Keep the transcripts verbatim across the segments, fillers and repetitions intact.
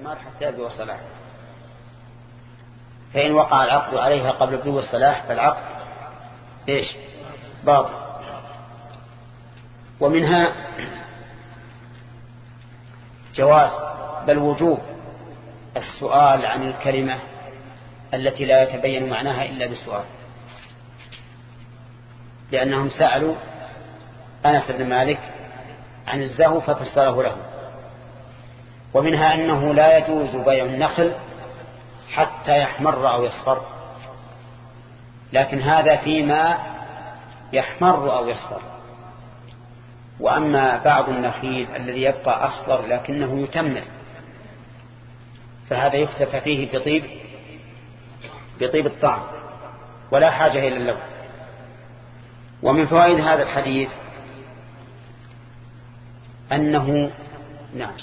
الثمار حتى يبدو الصلاح. فإن وقع العقد عليها قبل بدو الصلاح فالعقد إيش؟ باطل. ومنها جواز بل وجوب السؤال عن الكلمة التي لا يتبين معناها إلا بالسؤال، لأنهم سألوا أنس بن مالك عن الزهو ففسره له. ومنها أنه لا يجوز بيع النخل حتى يحمر أو يصفر، لكن هذا فيما يحمر أو يصفر. وأما بعض النخيل الذي يبقى أخضر لكنه يتمر فهذا يكتفى فيه بطيب بطيب الطعم ولا حاجة إلى اللون. ومن فوائد هذا الحديث أنه نعم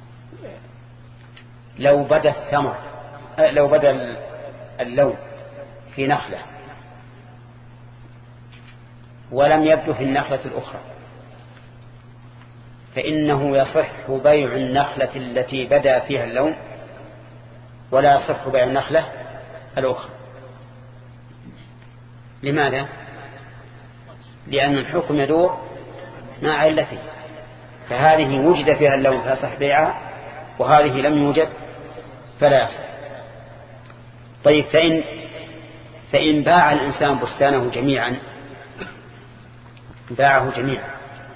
لو بدا الثمر لو بدا اللون في نخلة ولم يبدو في النخلة الأخرى فإنه يصح بيع النخلة التي بدا فيها اللون ولا يصح بيع النخلة الأخرى. لماذا؟ لأن الحكم يدور مع علته، فهذه وجد فيها اللون فيصح بيعها وهذه لم يوجد فلا يصح. طيب فإن, فإن باع الإنسان بستانه جميعا باعه جميعا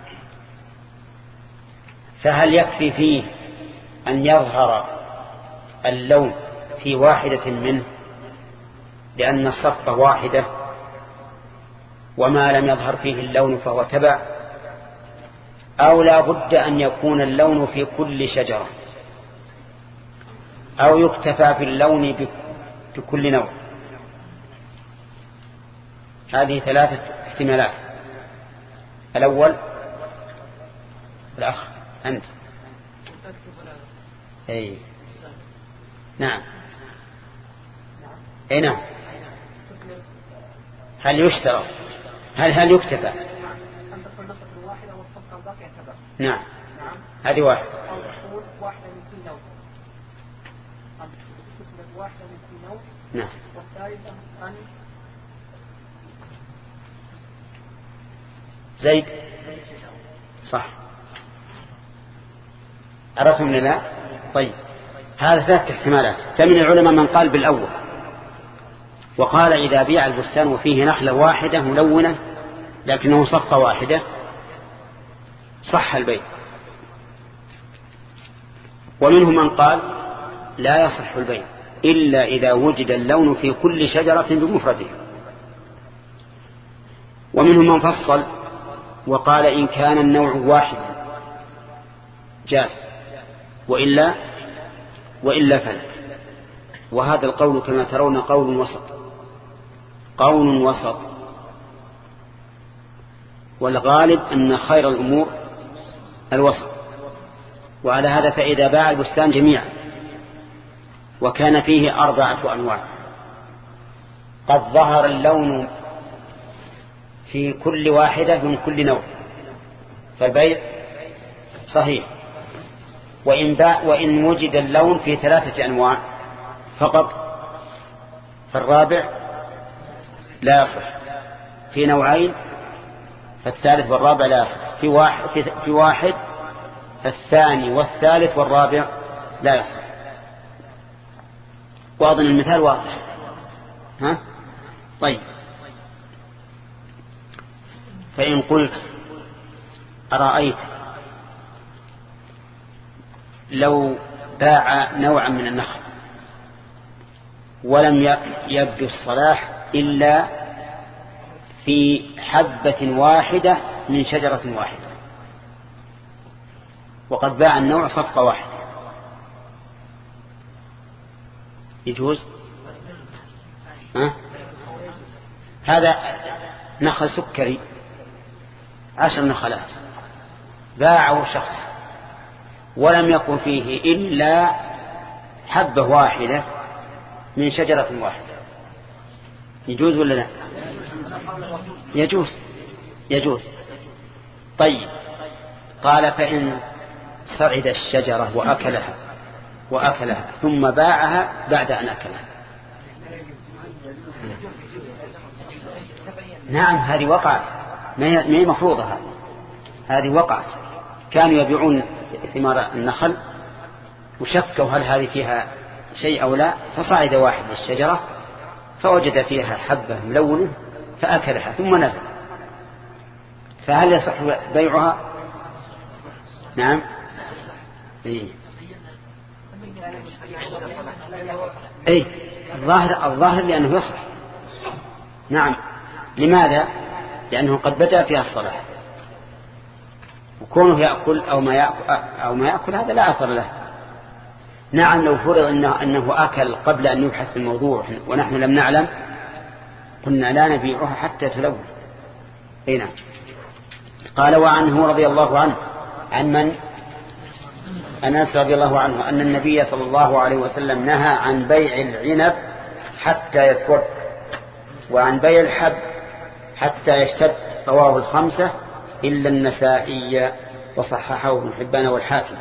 فهل يكفي فيه أن يظهر اللون في واحدة منه لأن الصفقة واحدة وما لم يظهر فيه اللون فهو تبع، أو لا بد أن يكون اللون في كل شجرة، أو يكتفى في اللون بكل نوع؟ هذه ثلاثة احتمالات. الأول الأخ أنت أي نعم أي نعم هل يشترى هل هل يكتفى؟ نعم هذه واحد. نعم زيد صح عرفتم من لا؟ طيب هذا ثلاثة احتمالات. فمن العلماء من قال بالأول وقال إذا بيع البستان وفيه نخلة واحدة ملونة لكنه صفقة واحدة صح البيع. ومنهم من قال لا يصح البيع إلا إذا وجد اللون في كل شجرة بمفرده. ومنهم من فصل وقال إن كان النوع واحدا جاز وإلا وإلا فلا. وهذا القول كما ترون قول وسط قول وسط والغالب أن خير الأمور الوسط. وعلى هذا فإذا باع البستان جميعا وكان فيه أربعة أنواع قد ظهر اللون في كل واحدة من كل نوع فالبيع صحيح. وإن, باع وإن وجد اللون في ثلاثة أنواع فقط فالرابع لا يصح. في نوعين فالثالث والرابع لا يصح. في واحد, في, في واحد فالثاني والثالث والرابع لا يصح. وأظن المثال واضح. ها؟ طيب فإن قلت أرأيت لو باع نوعا من النخل ولم يبدو الصلاح إلا في حبة واحدة من شجرة واحدة وقد باع النوع صفقة واحدة يجوز؟ ها؟ هذا نخل سكري عشر نخلات باعه شخص ولم يكن فيه إلا حبة واحدة من شجرة واحدة يجوز ولا لا؟ يجوز يجوز. طيب قال فإن صعد الشجرة وأكلها وأكلها ثم باعها بعد أن أكلها. نعم هذه وقعت، ما هي مفروضة، هذه هذه وقعت. كانوا يبيعون ثمار النخل وشكوا هل هذه فيها شيء أو لا، فصعد واحد للشجرة فوجد فيها حبة ملونة فأكلها ثم نزل، فهل يصح بيعها؟ نعم. إيه. إيه الظاهر الظاهر لأنه يصح. نعم. لماذا؟ لأنه قد بدأ فيها الصلاة، وكونه يأكل أو ما يأكل, أو ما يأكل هذا لا أثر له. نعم لو فرض إنه, أنه أكل قبل أن يبحث في الموضوع ونحن لم نعلم قلنا لا نبيعها حتى تلون. أي نعم. قال وعنه رضي الله عنه عن من؟ أنس رضي الله عنه أن النبي صلى الله عليه وسلم نهى عن بيع العنب حتى يسود، وعن بيع الحب حتى يشتد، رواه الخمسة إلا النسائي وصححه ابن حبان والحاكم.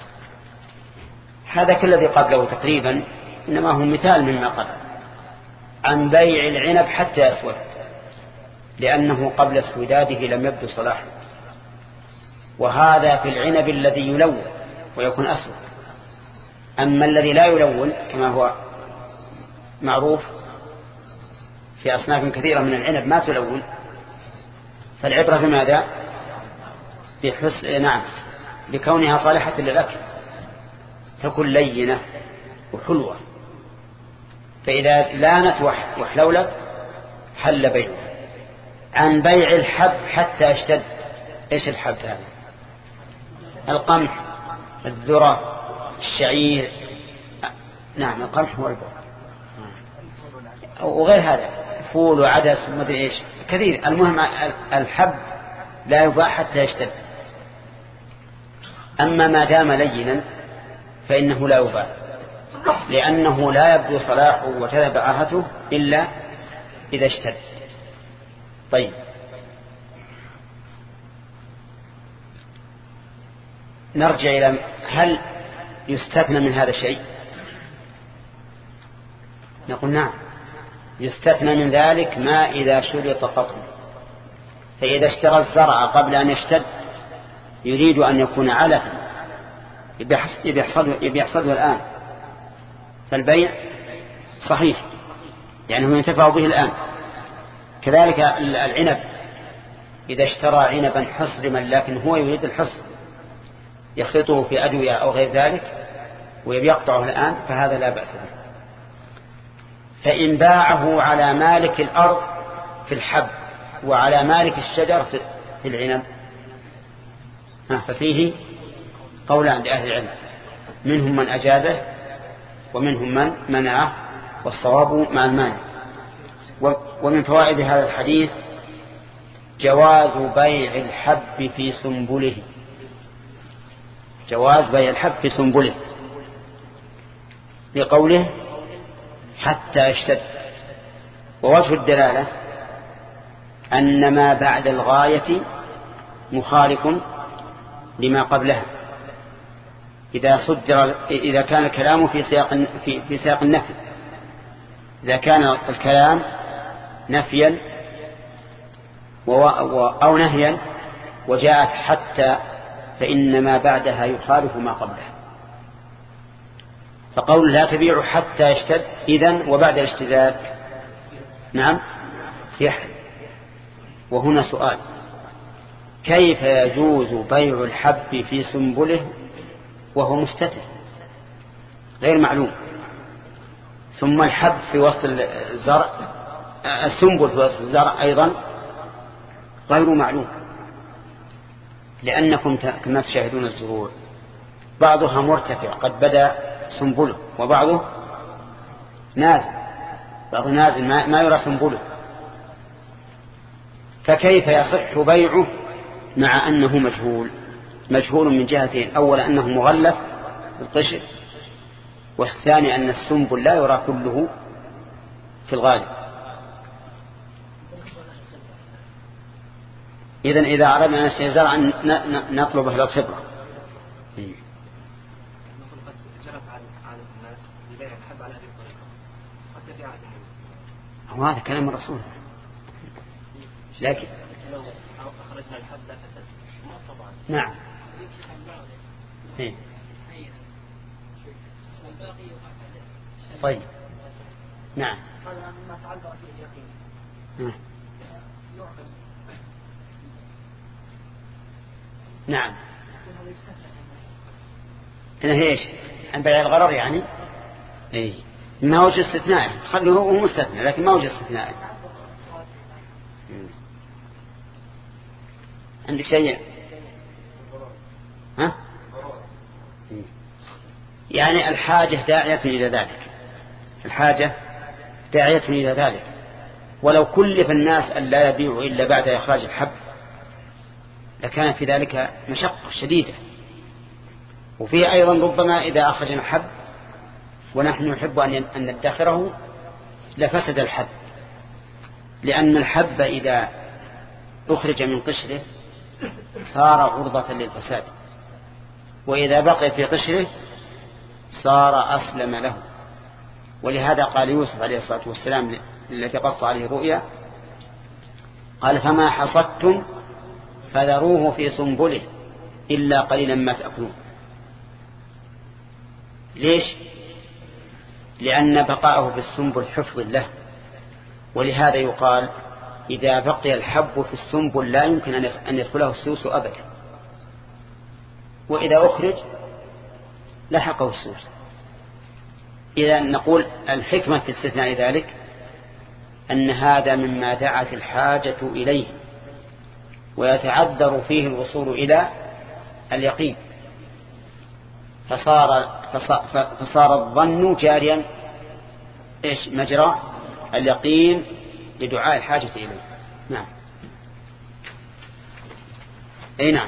هذا كالذي قبله تقريبا، إنما هو مثال مما قبل. عن بيع العنب حتى يسود، لأنه قبل اسوداده لم يبدو صلاحه، وهذا في العنب الذي يلون ويكون أسود. أما الذي لا يلون كما هو معروف في أصناف كثيرة من العنب ما تلون، فالعبرة بماذا؟ بحسن نعم بكونها صالحة للأكل، تكون لينة وحلوة، فإذا لانت وحلولت حل بيعها. عن بيع الحب حتى يشتد. إيش الحب هذا؟ القمح، الذرة، الشعير. نعم القمح هو البر وغير هذا، فول وعدس ومدري إيش كثير. المهم الحب لا يباع حتى يشتد. أما ما دام لينا فإنه لا يباع، لأنه لا يبدو صلاحه وتذهب عاهته إلا إذا اشتد. طيب نرجع إلى هل يستثنى من هذا شيء؟ نقول نعم يستثنى من ذلك ما إذا شرط قطعه. فإذا اشترى الزرع قبل أن يشتد يريد أن يكون علفا يبيحصده الآن، فالبيع صحيح لأنه ينتفع به الآن. كذلك العنب إذا اشترى عنبا حصرما لكن هو يريد الحصر يخلطه في أدوية أو غير ذلك ويقطعه الآن فهذا لا بأس به. فإن باعه على مالك الأرض في الحب وعلى مالك الشجر في العنب ففيه قولان لأهل العلم، منهم من أجازه ومنهم من منعه، والصواب مع المانع. ومن فوائد هذا الحديث جواز بيع الحب في سنبله، جواز بيع الحب في سنبله لقوله حتى يشتد. ووجه الدلالة أن ما بعد الغاية مخالف لما قبلها إذا صدر إذا كان الكلام في سياق في, في سياق النفي. إذا كان الكلام نفيا أو نهيا وجاءت حتى فإن ما بعدها يخالف ما قبلها. فقول لا تبيع حتى يشتد إذن وبعد الاشتداد نعم يحل. وهنا سؤال: كيف يجوز بيع الحب في سنبله وهو مستتر غير معلوم، ثم الحب في وسط الزرع السنبل في وسط الزرع أيضا غير معلوم، لأنكم كما تشاهدون الزروع بعضها مرتفع قد بدأ سنبله وبعضه نازل، بعضه نازل ما يرى سنبله، فكيف يصح بيعه مع أنه مجهول؟ مجهول من جهتين: أولا أنه مغلف بالقشر، والثاني أن السنبل لا يرى كله في الغالب. إذن إذا أردنا أن نشتري زرعا نطلب أهل الخبرة. جرت عادة الناس لبيع الحب على هذه الطريقة حتى في عهد النبي. وهذا كلام الرسول. لكن لو أخرجنا الحب لا فسد طبعا. نعم. طيب. نعم. هذا مما تعلق فيه اليقين. نعم. نعم. هنا هي ايش؟ عن بيع الغرر يعني؟ اي ما وجه استثناء، خليه هو مستثنى لكن ما وجه استثناء. عندك شيء؟ ها؟ يعني الحاجة داعية إلى ذلك، الحاجة داعية إلى ذلك، ولو كلف الناس أن لا يبيعوا إلا بعد إخراج الحب لكان في ذلك مشقة شديدة. وفيه أيضا ربما إذا أخرجنا الحب ونحن نحب أن ندخره لفسد الحب، لأن الحب إذا أخرج من قشره صار عرضة للفساد، وإذا بقي في قشره صار أسلم له. ولهذا قال يوسف عليه الصلاة والسلام الذي قص عليه الرؤيا قال فما حصدتم فذروه في سنبله إلا قليلا ما تأكلون. ليش؟ لأن بقاءه في السنبل حفظ له، ولهذا يقال إذا بقي الحب في السنبل لا يمكن أن يدخله السوس أبدا، وإذا أخرج لحقه السوس. إذا نقول الحكمة في استثناء ذلك أن هذا مما دعت الحاجة إليه ويتعذر فيه الوصول إلى اليقين، فصار, فصار الظن جاريا إيش مجرى اليقين لدعاء الحاجة إليه. نعم. أي نعم.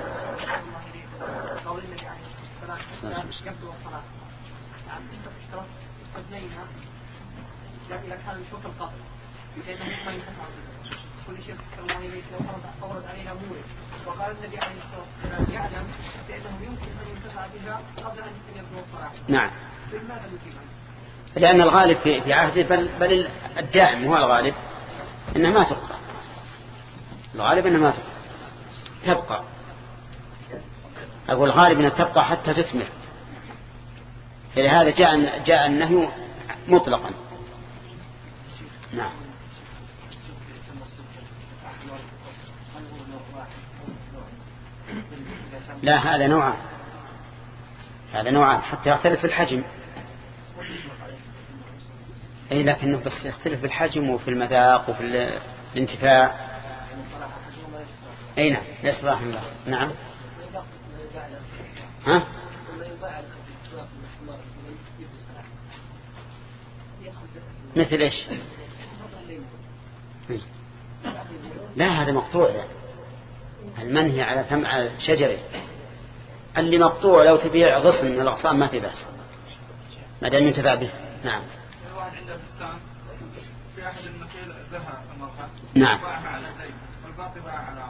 إذا كان شوط القبر لأنه ما ينتفع كل شيء الله إليك لو أورد علينا مورد، وقال النبي عليه الصلاة والسلام يعلم بأنه يمكن أن ينتفع بها قبل أن يبدو الصلاة. نعم. لماذا نجيب؟ لأن الغالب في في عهده بل بل الدائم هو الغالب إنها ما تبقى، الغالب إنها ما تبقى تبقى أقول الغالب إنها تبقى حتى تثمر، فلهذا جاء جاء النهي مطلقا. نعم. لا هذا نوعان، هذا نوعان حتى يختلف في الحجم. أي لكنه بس يختلف في الحجم وفي المذاق وفي الانتفاع. أي نعم لإصلاح الله. نعم. ها؟ مثل إيش؟ لا هذا مقطوع، لا المنهي على ثمع شجره، اللي مقطوع لو تبيع غصن من الأغصان ما في بأس ما دام ينتفع به. نعم. عنده بستان في أحد المكيل زهر المرحة نعم. باعها على زيد والباقي باع على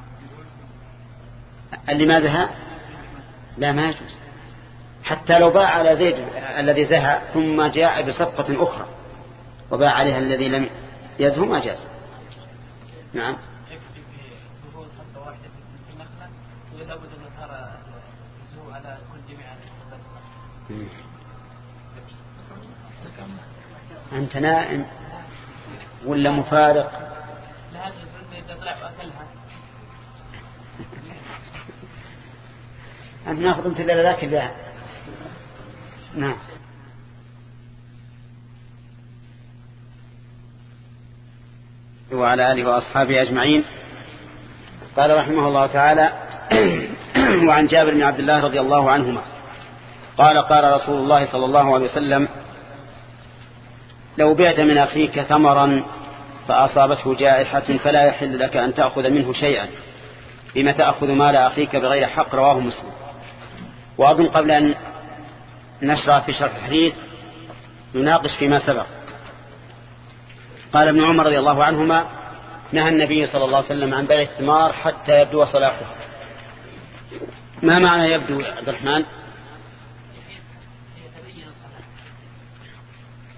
اللي ما زهى لا ما يجوز، حتى لو باع على زيد الذي زهى ثم جاء بصفقة أخرى وباع عليها الذي لم يزهو ما جاز. نعم. يكفي في ظهور خطة واحدة في النخلة ولا بد أن ترى الزهو على كل جميع أنت نائم ولا مفارق؟ لا هذا الفرد إذا طلع وأكلها أنت ناخذ أنت إلا ذاك الله. نعم. وعلى آله وأصحابه أجمعين. قال رحمه الله تعالى وعن جابر بن عبد الله رضي الله عنهما قال قال رسول الله صلى الله عليه وسلم لو بعت من أخيك ثمرا فأصابته جائحة فلا يحل لك أن تأخذ منه شيئا بما تأخذ مال أخيك بغير حق. رواه مسلم. وأظن قبل أن نشرع في شرح الحديث نناقش فيما سبق. قال ابن عمر رضي الله عنهما نهى النبي صلى الله عليه وسلم عن بيع الثمار حتى يبدو صلاحه. ما معنى يبدو يا عبد الرحمن؟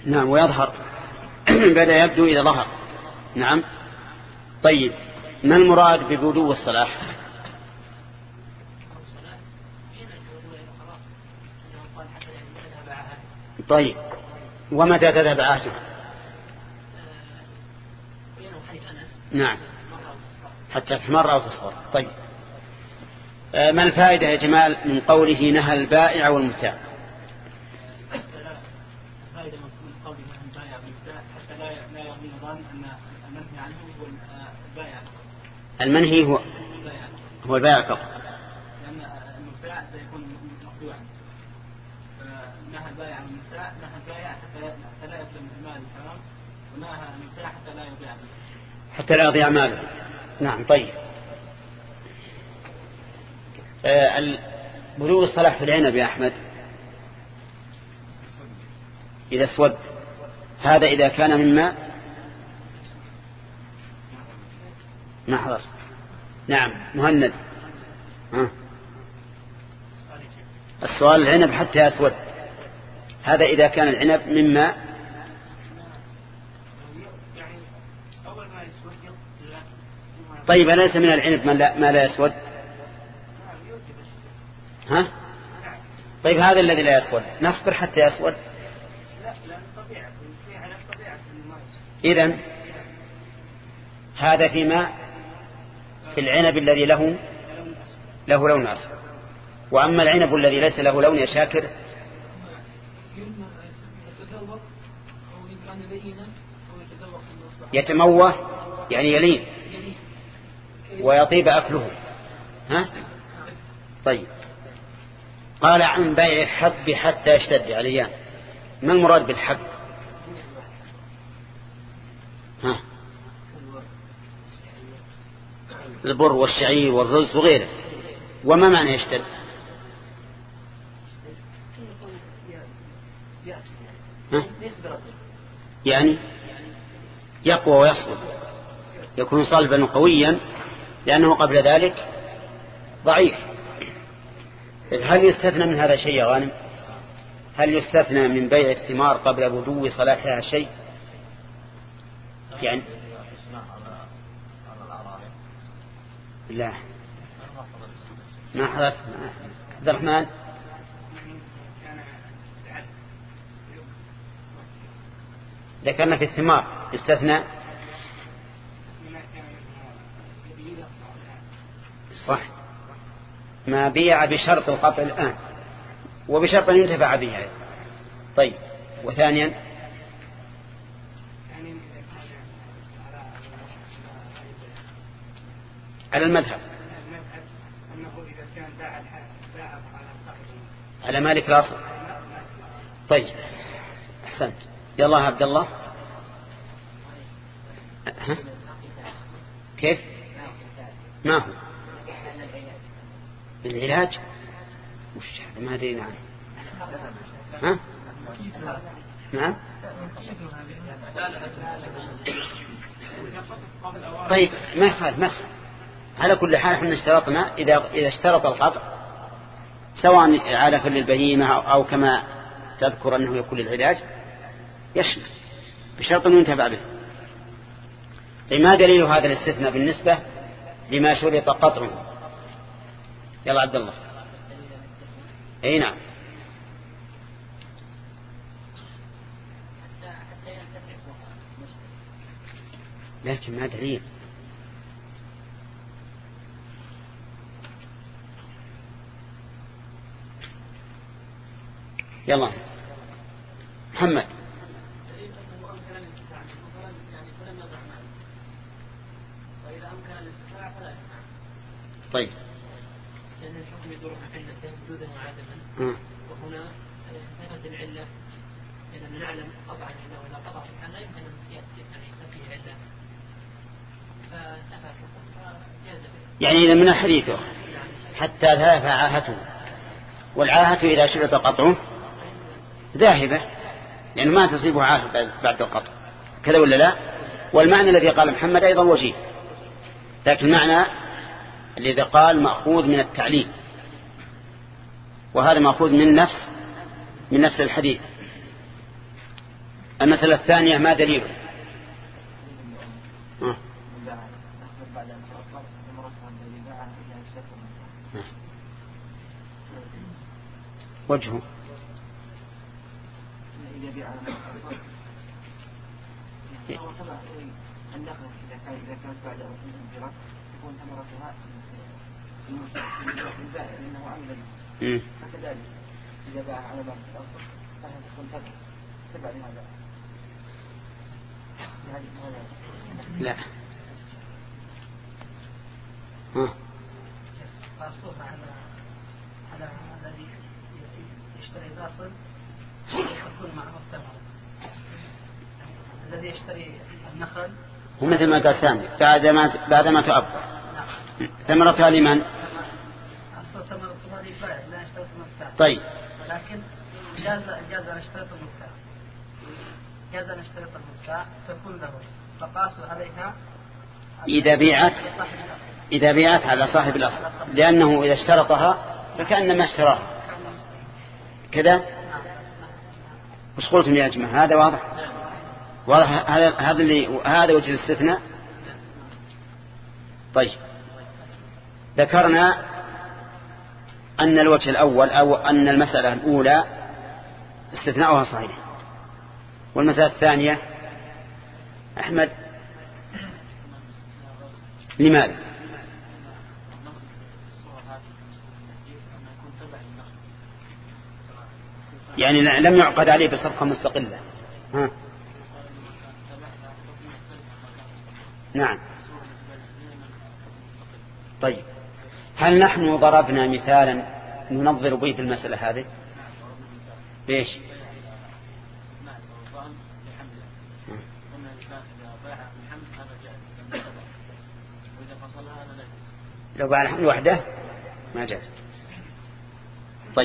نعم ويظهر بدأ يبدو إذا ظهر. نعم. طيب ما المراد ببدو الصلاح؟ طيب ومتى تذهب عهده؟ نعم حتى تحمر أو تصفر. طيب ما الفائدة يا جمال من قوله نهى البائع والمبتاع؟ الفائدة من قوله نهى البائع والمبتاع حتى لا لا يغني ظن أن المنهي عنه هو البائع. المنهي هو هو البائع فقط. لأن المبتاع سيكون مخدوعا. نهى البائع والمبتاع نهى البائع حتى لا يسلم المال الحرام، ونهى المبتاع حتى لا يضيع حتى لا يضيع ماله. نعم. طيب آه بلوغ الصلاح في العنب يا أحمد إذا اسود، هذا إذا كان مما ما حضرت. نعم مهند. ها. السؤال العنب حتى يسود، هذا إذا كان العنب مما طيب أليس من العنب ما لا, ما لا يسود؟ ها؟ طيب هذا الذي لا يسود نصبر حتى يسود؟ إذن هذا فيما في العنب الذي له له لون أصفر. وأما العنب الذي ليس له لون يا شاكر يتموه يعني يلين ويطيب أكله. ها؟ طيب قال عن بيع الحب حتى يشتد عليان، ما المراد بالحب؟ ها؟ البر والشعير والرز وغيره. وما معنى يشتد؟ ها؟ يعني يقوى ويصلب، يكون صلبا قويا لأنه قبل ذلك ضعيف. هل يستثنى من هذا شيء يا غانم؟ هل يستثنى من بيع الثمار قبل بدو صلاحها شيء؟ يعني لا ما حدث. عبد الرحمن ذكرنا في الثمار استثنى صح ما بيع بشرط القطع الآن وبشرط أن ينتفع به. طيب وثانيا على المذهب على مالك الأصل. طيب أحسنت. يلا عبد الله. ها؟ كيف ما هو العلاج؟ وش هذا ما أدري. نعم. ها؟ نعم. طيب ما يخالف ما يخالف. على كل حال احنا اشترطنا إذا إذا اشترط القطع سواء علف للبهيمة أو كما تذكر أنه يكون للعلاج يشمل بشرط أنه ينتفع به. ما دليل هذا الاستثناء بالنسبة لما شرط قطعه؟ يلا عبد الله. اي نعم. لكن ما دليل. يلا محمد. طيب لأن الحكم يدور عن علتين وجودا وعدما، وهنا ثبت العلة إذا نعلم قطعا أنه إذا قطع في الحال لا يمكن أن يكون فيه علة فانتفى الحكم فجاز. يعني إذا من الحديث حتى ذهب عاهته، والعاهة إذا شرط قطعه ذاهبة لأنه ما تصيبه عاهة بعد القطع كذا ولا لا؟ والمعنى الذي قال محمد أيضا وجيه، لكن المعنى الذي قال مأخوذ من التعليل، وهذا مأخوذ من نفس من نفس الحديث. المسألة الثانية ما دليل؟ أه. وجهه النخل إذا كانت بعد الانفراج تكون ثمرتها البائع لأنه عمل به فكذلك إذا باع على بعض الأصل فهي تكون تبع تبع لهذا. لا ها قاصوها على على الذي يشتري الأصل يكون معه الثمرة. الذي يشتري النخل ومثل ما قال سامي بعد ما بعد ما تعبر ثمرتها لمن؟ أصل ثمرتها للبائع لا يشترط المبتاع. طيب لكن جاز جاز أن يشترط المبتاع جاز أن يشترط المبتاع تكون له فقاسوا عليها إذا بيعت إذا بيعت على صاحب الأصل لأنه إذا اشترطها فكأنما اشتراها كذا. وش قلتم يا جماعة؟ هذا واضح واضح هذا هذا اللي هذا وجه الاستثناء. طيب ذكرنا أن الوجه الأول أو أن المسألة الأولى استثناؤها صحيح، والمسألة الثانية أحمد لماذا؟ يعني لم يعقد عليه بصفقة مستقلة. ها. نعم. طيب هل نحن ضربنا مثالا ننظر به في المسألة هذه؟ ليش؟ لو باع الحمل وحده ما جاز. طيب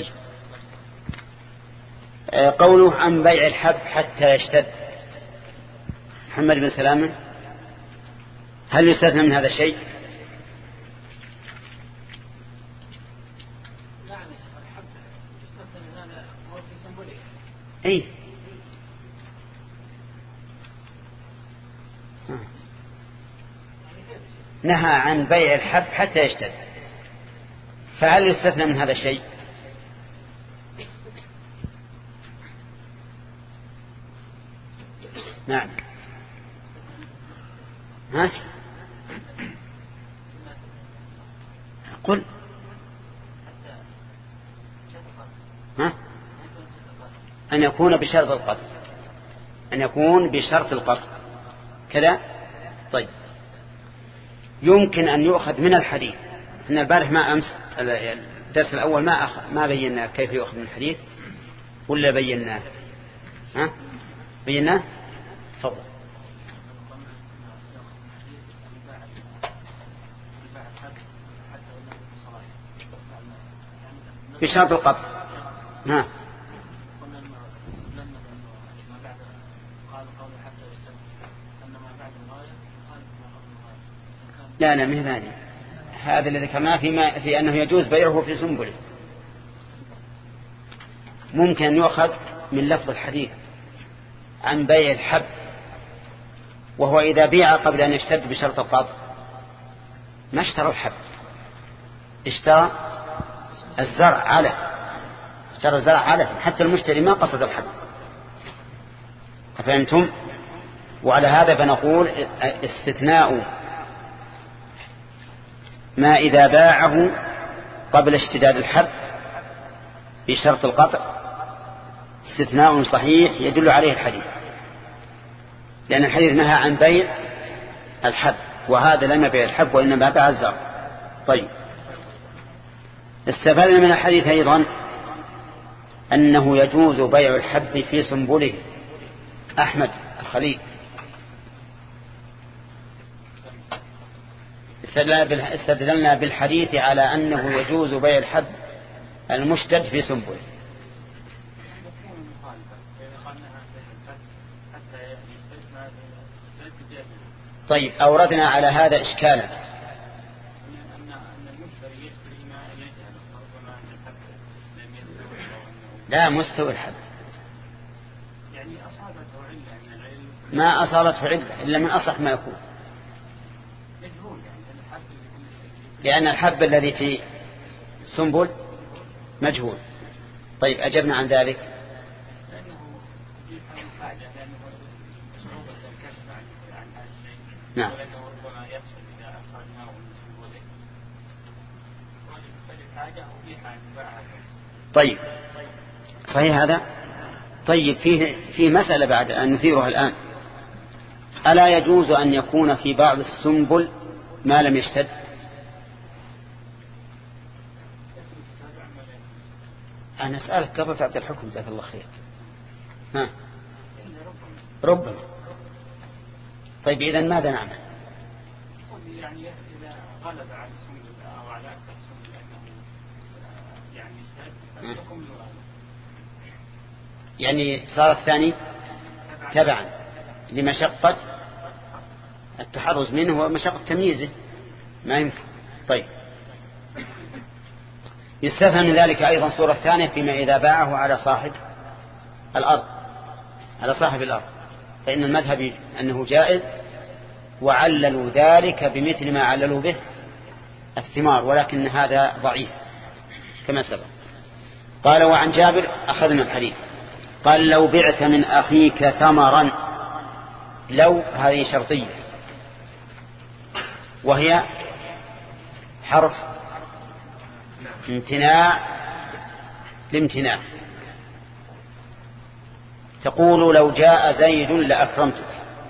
قوله عن بيع الحب حتى يشتد، محمد بن سلامة هل يستثنى من هذا الشيء؟ نعم الحب يستثنى من هذا هو في سنبله. اي نهى عن بيع الحب حتى يشتد، فهل يستثنى من هذا الشيء؟ نعم. ها قل ها أن يكون بشرط القطع، أن يكون بشرط القطع كذا. طيب يمكن أن يؤخذ من الحديث إن البارح ما أمس الدرس الأول ما أخ... ما بينا كيف يؤخذ من الحديث ولا بيناه؟ ها بيناه. تفضل. بشرط القطع. ها لا لا مه ثاني، هذا اللي ذكرناه فيما في أنه يجوز بيعه في سنبله. ممكن أن يؤخذ من لفظ الحديث عن بيع الحب، وهو إذا بيع قبل أن يشتد بشرط القطع ما اشترى الحب، اشترى الزرع على اشترى الزرع على حتى المشتري ما قصد الحب. أفهمتم؟ وعلى هذا فنقول استثناء ما إذا باعه قبل اشتداد الحب بشرط القطع استثناء صحيح يدل عليه الحديث، لأن الحديث نهى عن بيع الحب، وهذا لم يبيع الحب وإنما باع الزرع. طيب استفدنا من الحديث أيضا أنه يجوز بيع الحب في سنبله. أحمد الخليل استدللنا بالحديث على أنه يجوز بيع الحب المشتد في سنبله. طيب أوردنا على هذا إشكالا. لا مستوى الحب يعني أصابته علة من العلم ما أصابته علة إلا من أصح ما يكون، مجهول يعني الحب لأن الحب الذي في السنبل مجهول. طيب أجبنا عن ذلك. لأنه يفهم حاجة لأنه صعوبة الكشف عن عن هذا الشيء. نعم. ولأنه ربما يفصل إذا أخرجناه من سنبله ولحاجة أو في حاجة باعها. طيب صحيح هذا. طيب فيه فيه مسألة بعد أن نثيرها الآن. ألا يجوز أن يكون في بعض السنبل ما لم يشتد؟ أنا أسألك قبل تعطي الحكم جزاك الله خير. ها ربما. طيب إذن ماذا نعمل؟ يعني إذا غلب على السنبل أو على أكثر السنبل أنه يعني يشتد فالحكم يغالب. يعني صار الثاني تبعا لمشقة التحرز منه ومشقة تمييزه ما يمكن. طيب يستفهم من ذلك أيضا صورة ثانية فيما إذا باعه على صاحب الأرض على صاحب الأرض، فإن المذهب أنه جائز، وعللوا ذلك بمثل ما عللوا به الثمار، ولكن هذا ضعيف كما سبق. قال وعن جابر أخذنا الحديث قال لو بعت من أخيك ثمرا، لو هذه شرطية وهي حرف امتناع لامتناع. تقول لو جاء زيد لأكرمتك،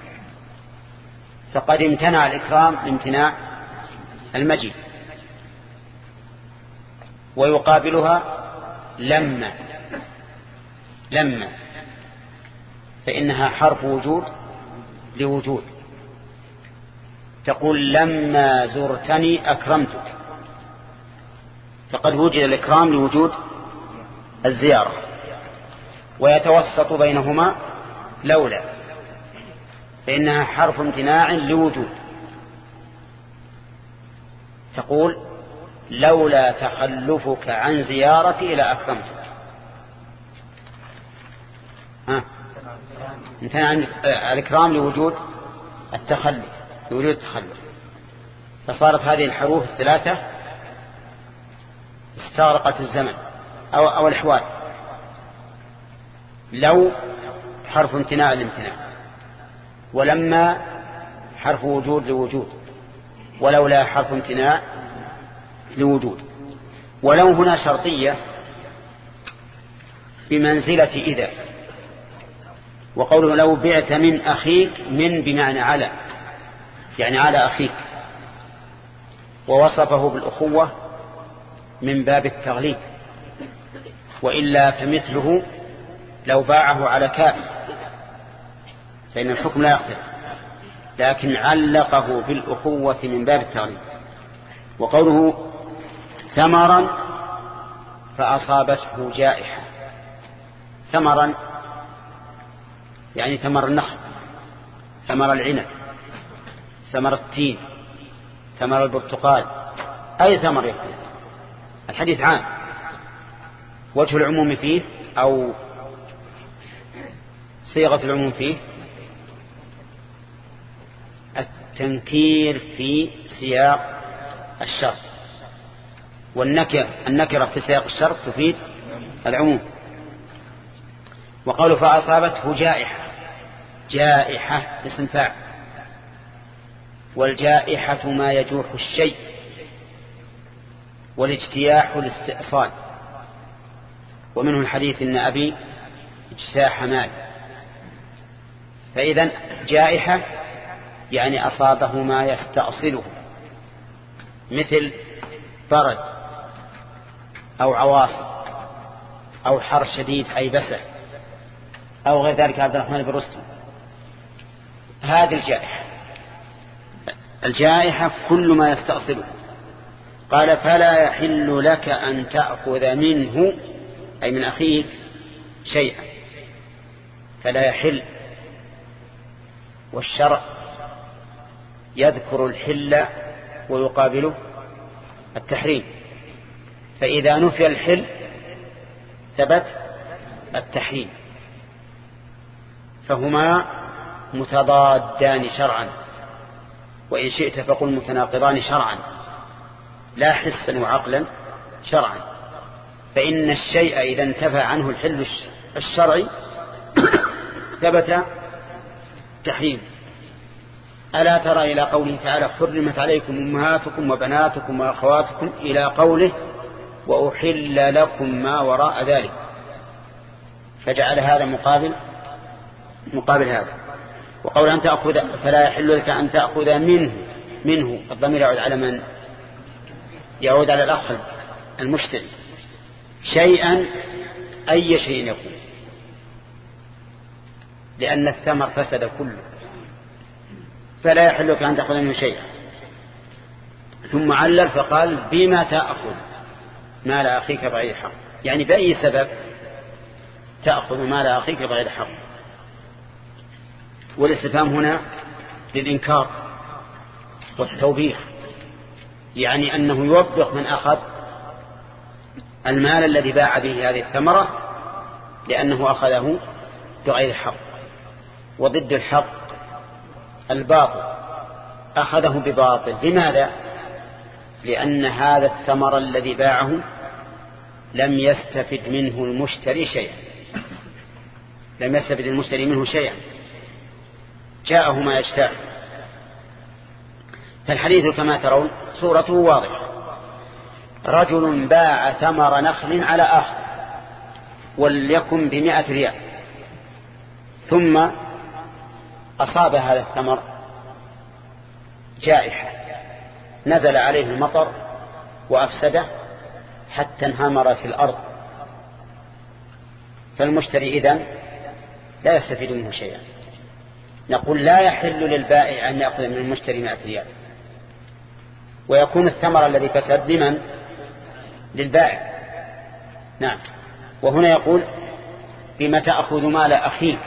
فقد امتنع الإكرام لامتناع المجيء. ويقابلها لما لما فإنها حرف وجود لوجود. تقول لما زرتني أكرمتك، فقد وجد الإكرام لوجود الزيارة. ويتوسط بينهما لولا، فإنها حرف امتناع لوجود. تقول لولا تخلفك عن زيارتي إلى أكرمتك. ها امتنع الإكرام لوجود التخلف لوجود التخلف. فصارت هذه الحروف الثلاثة استغرقت الزمن أو, أو الأحوال. لو حرف امتناع لامتناع، ولما حرف وجود لوجود، ولولا حرف امتناع لوجود. ولو هنا شرطية بمنزلة إذا. وقوله لو بعت من أخيك، من بمعنى على، يعني على أخيك، ووصفه بالأخوة من باب التغليب، وإلا فمثله لو باعه على كافر فإن الحكم لا يختلف، لكن علقه بالأخوة من باب التغليب. وقوله ثمرا فأصابته جائحة. ثمرا يعني ثمر النخل، ثمر العنب، ثمر التين، ثمر البرتقال، أي ثمر يكون. الحديث عام. وجه العموم فيه أو صيغة العموم فيه التنكير في سياق الشرط، والنكر النكرة في سياق الشرط تفيد العموم. وقالوا فأصابته جائحة. جائحة اسم فاعل، والجائحة ما يجوح الشيء، والاجتياح الاستئصال. ومنه الحديث إن أبي اجتاح مال. فإذا جائحة يعني أصابه ما يستأصله، مثل برد أو عواصف أو حر شديد أي بسة أو غير ذلك. عبد الرحمن بن رستم. هذه الجائحة. الجائحة كل ما يستأصله. قال فلا يحل لك أن تأخذ منه أي من أخيك شيئا. فلا يحل، والشرع يذكر الحل ويقابله التحريم. فإذا نفي الحل ثبت التحريم. فهما متضادان شرعا، وإن شئت فقل متناقضان شرعا، لا حسا وعقلا، شرعا. فإن الشيء إذا انتفى عنه الحل الشرعي ثبت تحريم. ألا ترى إلى قوله تعالى حرمت عليكم أمهاتكم وبناتكم وأخواتكم إلى قوله وأحل لكم ما وراء ذلك، فجعل هذا مقابل مقابل هذا. وقول أن تأخذ فلا يحل لك أن تأخذ منه منه الضمير يعود على من؟ يعود على الأخ المشتري، شيئا أي شيء يكون، لأن الثمر فسد كله، فلا يحل لك أن تأخذ منه شيئا. ثم علل فقال بما تأخذ مال أخيك بغير حق، يعني بأي سبب تأخذ مال أخيك بغير حق. والاستفهام هنا للإنكار والتوبيخ، يعني أنه يوبخ من أخذ المال الذي باع به هذه الثمرة لأنه أخذه بغير حق. وضد الحق الباطل، أخذه بباطل. لماذا؟ لأن هذا الثمر الذي باعه لم يستفد منه المشتري شيئا، لم يستفد المشتري منه شيئا، جاءه ما يشتاق. فالحديث كما ترون صورته واضحة. رجل باع ثمر نخل على آخر وليكن بمئة ريال، ثم أصاب هذا الثمر جائحة، نزل عليه المطر وأفسده حتى انهمر في الأرض، فالمشتري إذن لا يستفيد منه شيئا. نقول لا يحل للبائع أن يأخذ من المشتري مئة ريال، ويكون الثمر الذي فسد لمن؟ للبائع. نعم. وهنا يقول بما تأخذ مال أخيك،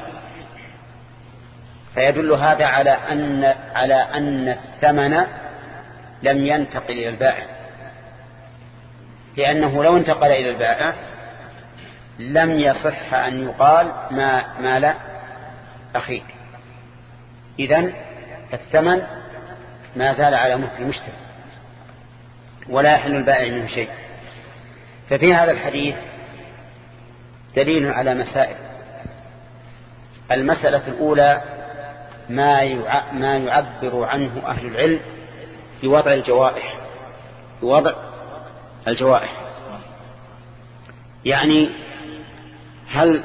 فيدل هذا على أن على أن الثمن لم ينتقل إلى البائع، لأنه لو انتقل إلى البائع لم يصح أن يقال ما مال أخيك. إذن الثمن ما زال على ملك المشتري ولا يحل البائع منه شيء. ففي هذا الحديث دليل على مسائل. المسألة الأولى ما يعبر عنه أهل العلم بوضع الجوائح، بوضع الجوائح، يعني هل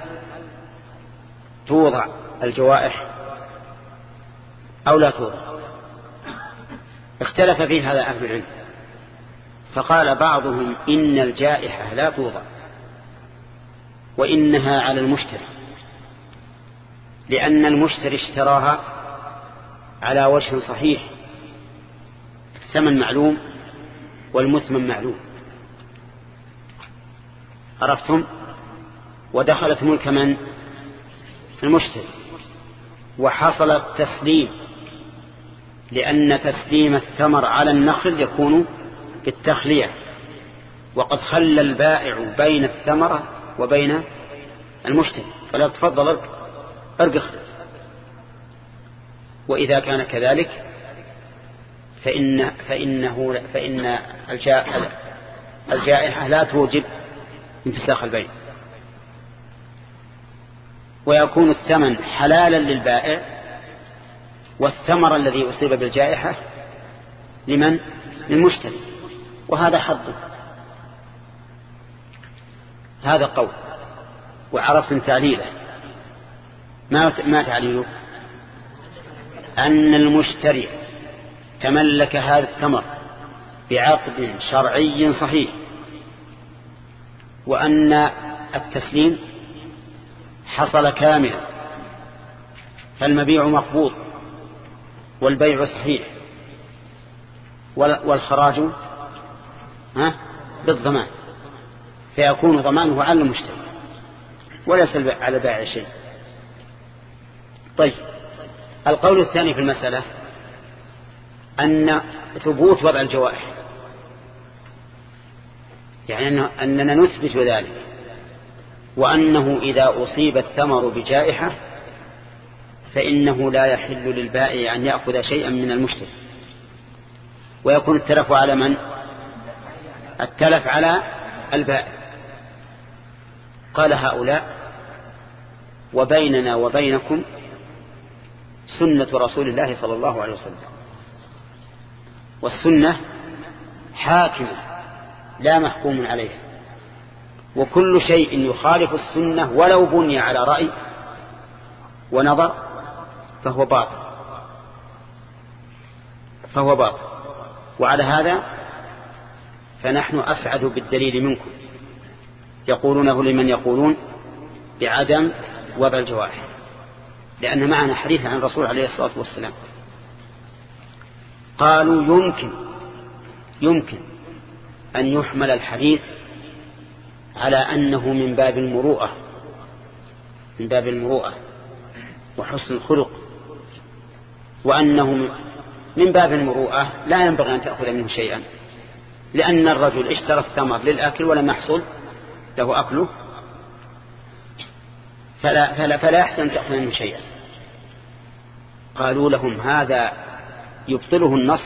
توضع الجوائح أو لا توضع؟ اختلف فيه هذا أهل العلم، فقال بعضهم إن الجائحة لا توضع وإنها على المشتري، لأن المشتري اشتراها على وجه صحيح، الثمن معلوم والمثمن معلوم، عرفتم؟ ودخلت ملك من؟ المشتري. وحصل التسليم، لأن تسليم الثمر على النخل يكون بالتخلية، وقد خلى البائع بين الثمرة وبين المشتري، فلا تفضل ارقخ. وإذا كان كذلك فإن فإنه فإن الجائحة لا توجب انفساخ البيع، ويكون الثمن حلالا للبائع، والثمر الذي أصيب بالجائحة لمن؟ للمشتري، وهذا حظه. هذا قول. وعرفتم تعليله. ما ما تعليله؟ أن المشتري تملك هذا الثمر بعقد شرعي صحيح، وأن التسليم حصل كاملا، فالمبيع مقبوض والبيع صحيح، والخراج ها بالضمان، فيكون ضمانه على المشتري وليس على البائع شيء. طيب، القول الثاني في المسألة أن ثبوت وضع الجوائح، يعني أننا نثبت ذلك، وأنه إذا أصيب الثمر بجائحة فإنه لا يحل للبائع أن يأخذ شيئا من المشتري، ويكون التلف على من؟ التلف على البائع. قال هؤلاء: وبيننا وبينكم سنة رسول الله صلى الله عليه وسلم، والسنة حاكمة لا محكوم عليها، وكل شيء يخالف السنة ولو بني على رأي ونظر فهو باطل فهو باطل وعلى هذا فنحن أسعد بالدليل منكم. يقولونه لمن يقولون بعدم وضع الجوارح، لأن معنا حديث عن الرسول عليه الصلاة والسلام. قالوا يمكن يمكن أن يحمل الحديث على أنه من باب المروءة من باب المروءة وحسن الخلق، وأنه من باب المروءة لا ينبغي أن تأخذ منه شيئا، لأن الرجل اشترى الثمر للأكل ولم يحصل له أكله، فلا, فلا, فلا يحسن أن تأخذ منه شيئا. قالوا لهم: هذا يبطله النص،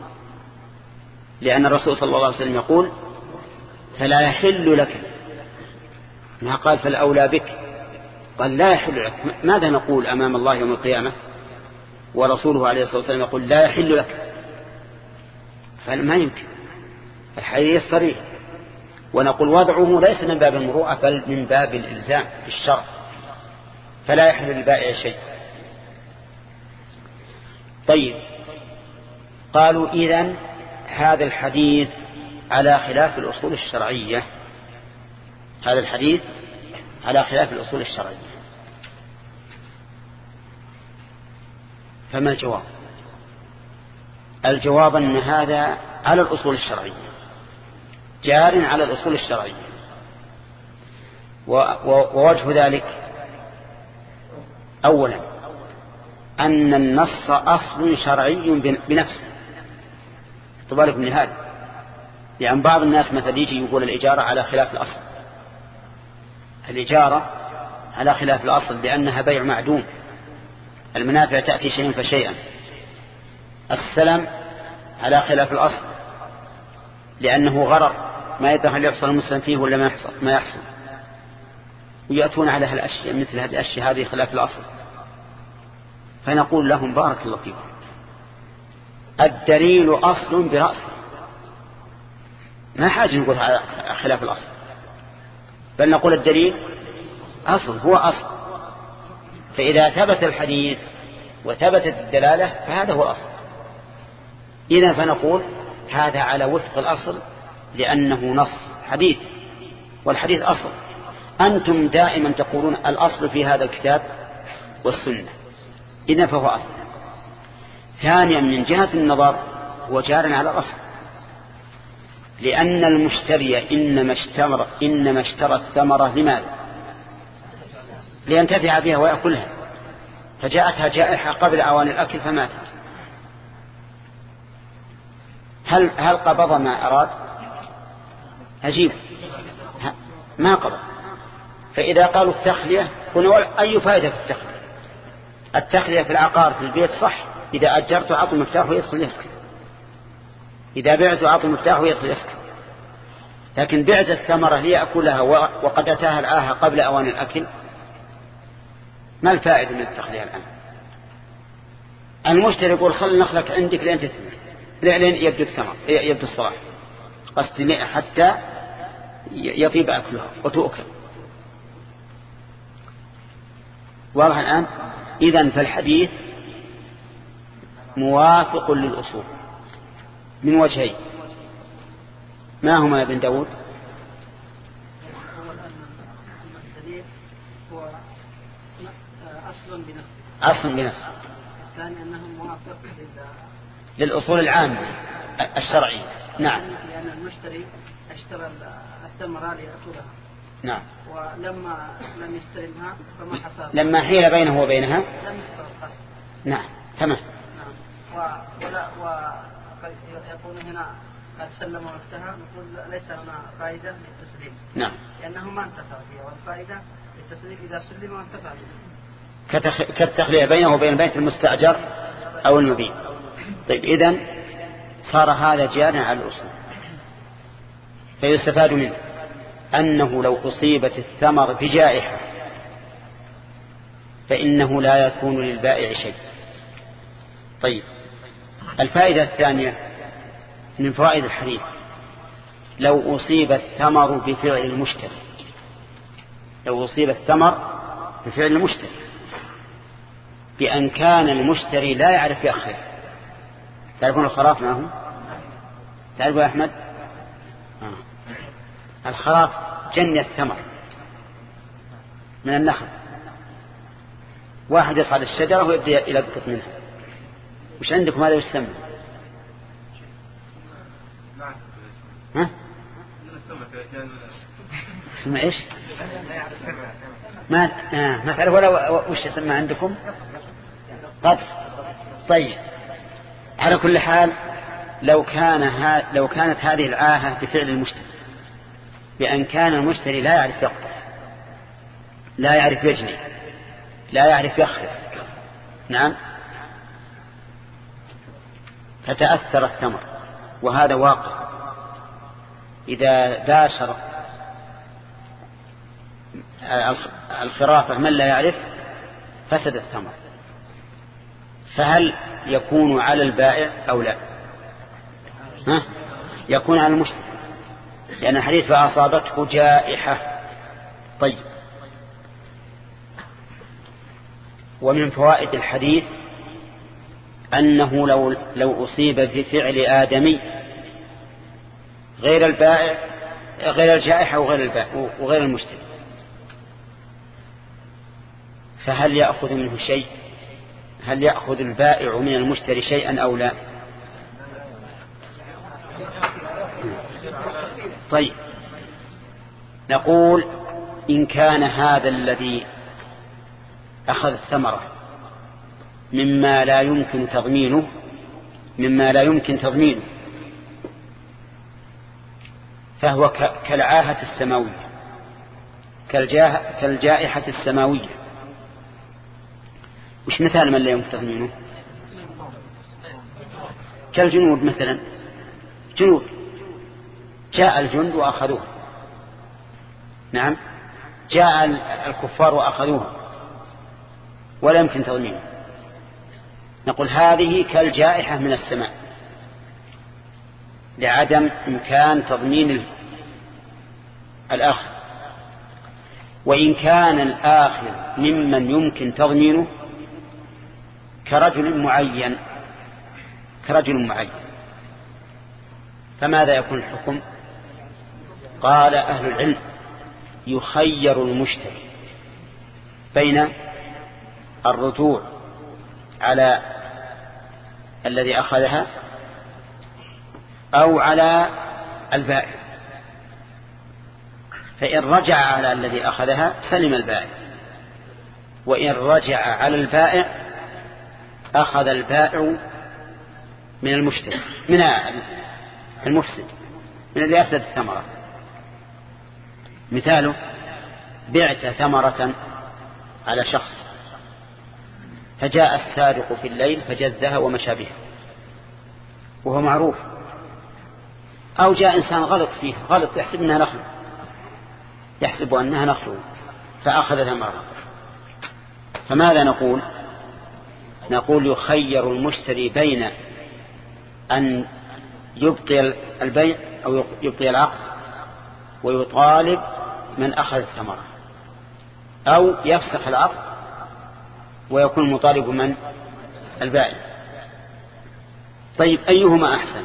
لأن الرسول صلى الله عليه وسلم يقول: فلا يحل لك. ما قال فالأولى بك، قال لا يحل لك. ماذا نقول أمام الله يوم القيامة ورسوله عليه الصلاة والسلام يقول لا يحل لك؟ فما يمكن، الحديث صريح. ونقول وضعه ليس من باب المروءة بل من باب الإلزام بالشرع، فلا يحل للبائع شيء. طيب، قالوا إذن هذا الحديث على خلاف الأصول الشرعية هذا الحديث على خلاف الأصول الشرعية فما الجواب؟ الجواب أن هذا على الأصول الشرعية، جار على الأصول الشرعية. ووجه ذلك أولا أن النص أصل شرعي بنفسه. تبارك من هذا، يعني بعض الناس مثلا يجي يقول الإجارة على خلاف الأصل، الإجارة على خلاف الأصل لأنها بيع معدوم، المنافع تأتي شيئا فشيئا. السلم على خلاف الأصل لأنه غرر، ما يدري هل يحصل المسلم فيه ولا ما يحصل, ما يحصل. ويأتون على هالأشياء مثل هذه الأشياء هذه خلاف الأصل. فنقول لهم: بارك الله فيكم، الدليل أصل برأسه، ما حاجة نقول على خلاف الأصل، بل نقول الدليل أصل، هو أصل. فإذا ثبت الحديث وثبتت الدلالة فهذا هو الأصل. إذن فنقول هذا على وفق الأصل لأنه نص حديث، والحديث أصل. أنتم دائما تقولون الأصل في هذا الكتاب والسنة، إذن فهو أصل. ثانيا من جهة النظر هو جار على الأصل، لأن المشتري إنما اشترى إنما اشترى الثمرة لماذا؟ لينتفع بها ويأكلها، فجاءتها جائحة قبل أوان الأكل فماتت. هل هل قبض ما أراد؟ أجيب، ما قبض. فإذا قالوا التخلية، هنا أي فائدة في التخلية؟ التخلية في العقار في البيت صح، إذا أجرت أعطوا المفتاح ويدخل يسكن، إذا بعت أعطوا المفتاح ويدخل يسكن. لكن بعت الثمرة ليأكلها وقد أتاها العاهة قبل أوان الأكل، ما الفائدة من التخلية الآن؟ المشتري يقول خل نخلك عندك لين تثمر، لين يبدو الثمر يبدو الصلاح، قصد حتى يطيب أكلها وتؤكل. واضح الآن؟ إذن فالحديث موافق للأصول من وجهين. ما هما يا ابن داود؟ هو أصل بنفسه أصل بنفسه. الثاني أنه موافق للأصول العامة الشرعية. نعم. لأن المشتري اشترى الثمرة ليأكلها. نعم. ولما لم يستلمها فما حصل. لما حيل بينه وبينها. لم يحصل القصد. نعم. تمام. نعم. ولا وقد يقول هنا قد سلم وقتها، نقول ليس هنا فائدة للتسليم. نعم. لأنه ما انتفع فيها، والفائدة للتسليم إذا سلم وانتفع فيها. كالتخلية بينه وبين البيت المستأجر أو المبيع. طيب إذن صار هذا جارا على الأصول. فيستفاد منه أنه لو أصيبت الثمر بجائحة فإنه لا يكون للبائع شيء. طيب الفائدة الثانية من فوائد الحديث: لو أصيب الثمر بفعل المشتري، لو أصيب الثمر بفعل المشتري بأن كان المشتري لا يعرف يأخذ. تعرفون الخراف معهم؟ تعرفوا يا أحمد؟ آه. الخراف جني الثمر من النخل، واحد يصعد الشجرة ويبدأ يلقط منها. وش عندكم هذا يسمى؟ ها؟ اسمه ايش؟ ما آه. ما تعرف ولا وش يسمى عندكم؟ قطف. طيب على كل حال لو كان ها لو كانت هذه العاهة بفعل المشتري بأن كان المشتري لا يعرف يقطف، لا يعرف يجني، لا يعرف يخرف، نعم، فتأثر الثمر، وهذا واقع. إذا باشر الخرافة من لا يعرف فسد الثمر، فهل يكون على البائع أو لا؟ ها؟ يكون على المشتري، لأن الحديث فأصابته جائحة. طيب ومن فوائد الحديث أنه لو, لو أصيب بفعل آدمي غير البائع غير الجائحة وغير البائع وغير المشتري فهل يأخذ منه شيء؟ هل يأخذ البائع من المشتري شيئا أو لا؟ طيب نقول إن كان هذا الذي أخذ الثمرة مما لا يمكن تضمينه مما لا يمكن تضمينه فهو كالعاهة السماوية، كالجائحة السماوية. وش مثال من لا يمكن تضمينه؟ كالجنود مثلا، جنود جاء الجند وأخذوه، نعم، جاء الكفار وأخذوه ولا يمكن تضمينه. نقول هذه كالجائحة من السماء لعدم إمكان تضمين الآخر. وإن كان الآخر ممن يمكن تضمينه كرجل معين كرجل معين فماذا يكون الحكم؟ قال أهل العلم يخير المشتري بين الرجوع على الذي أخذها أو على البائع. فإن رجع على الذي أخذها سلم البائع، وإن رجع على البائع أخذ البائع من المشتري من المفسد من الذي أفسد الثمرة. مثاله: بعت ثمرة على شخص فجاء السارق في الليل فجذها ومشى بها وهو معروف، أو جاء إنسان غلط فيه غلط يحسب أنها نخل يحسب أنها نخل فأخذ ثمرة. فماذا نقول؟ نقول يخير المشتري بين أن يبقي البيع أو يبقي العقد ويطالب من أخذ الثمرة، أو يفسخ العقد ويكون مطالب من البائع. طيب أيهما أحسن؟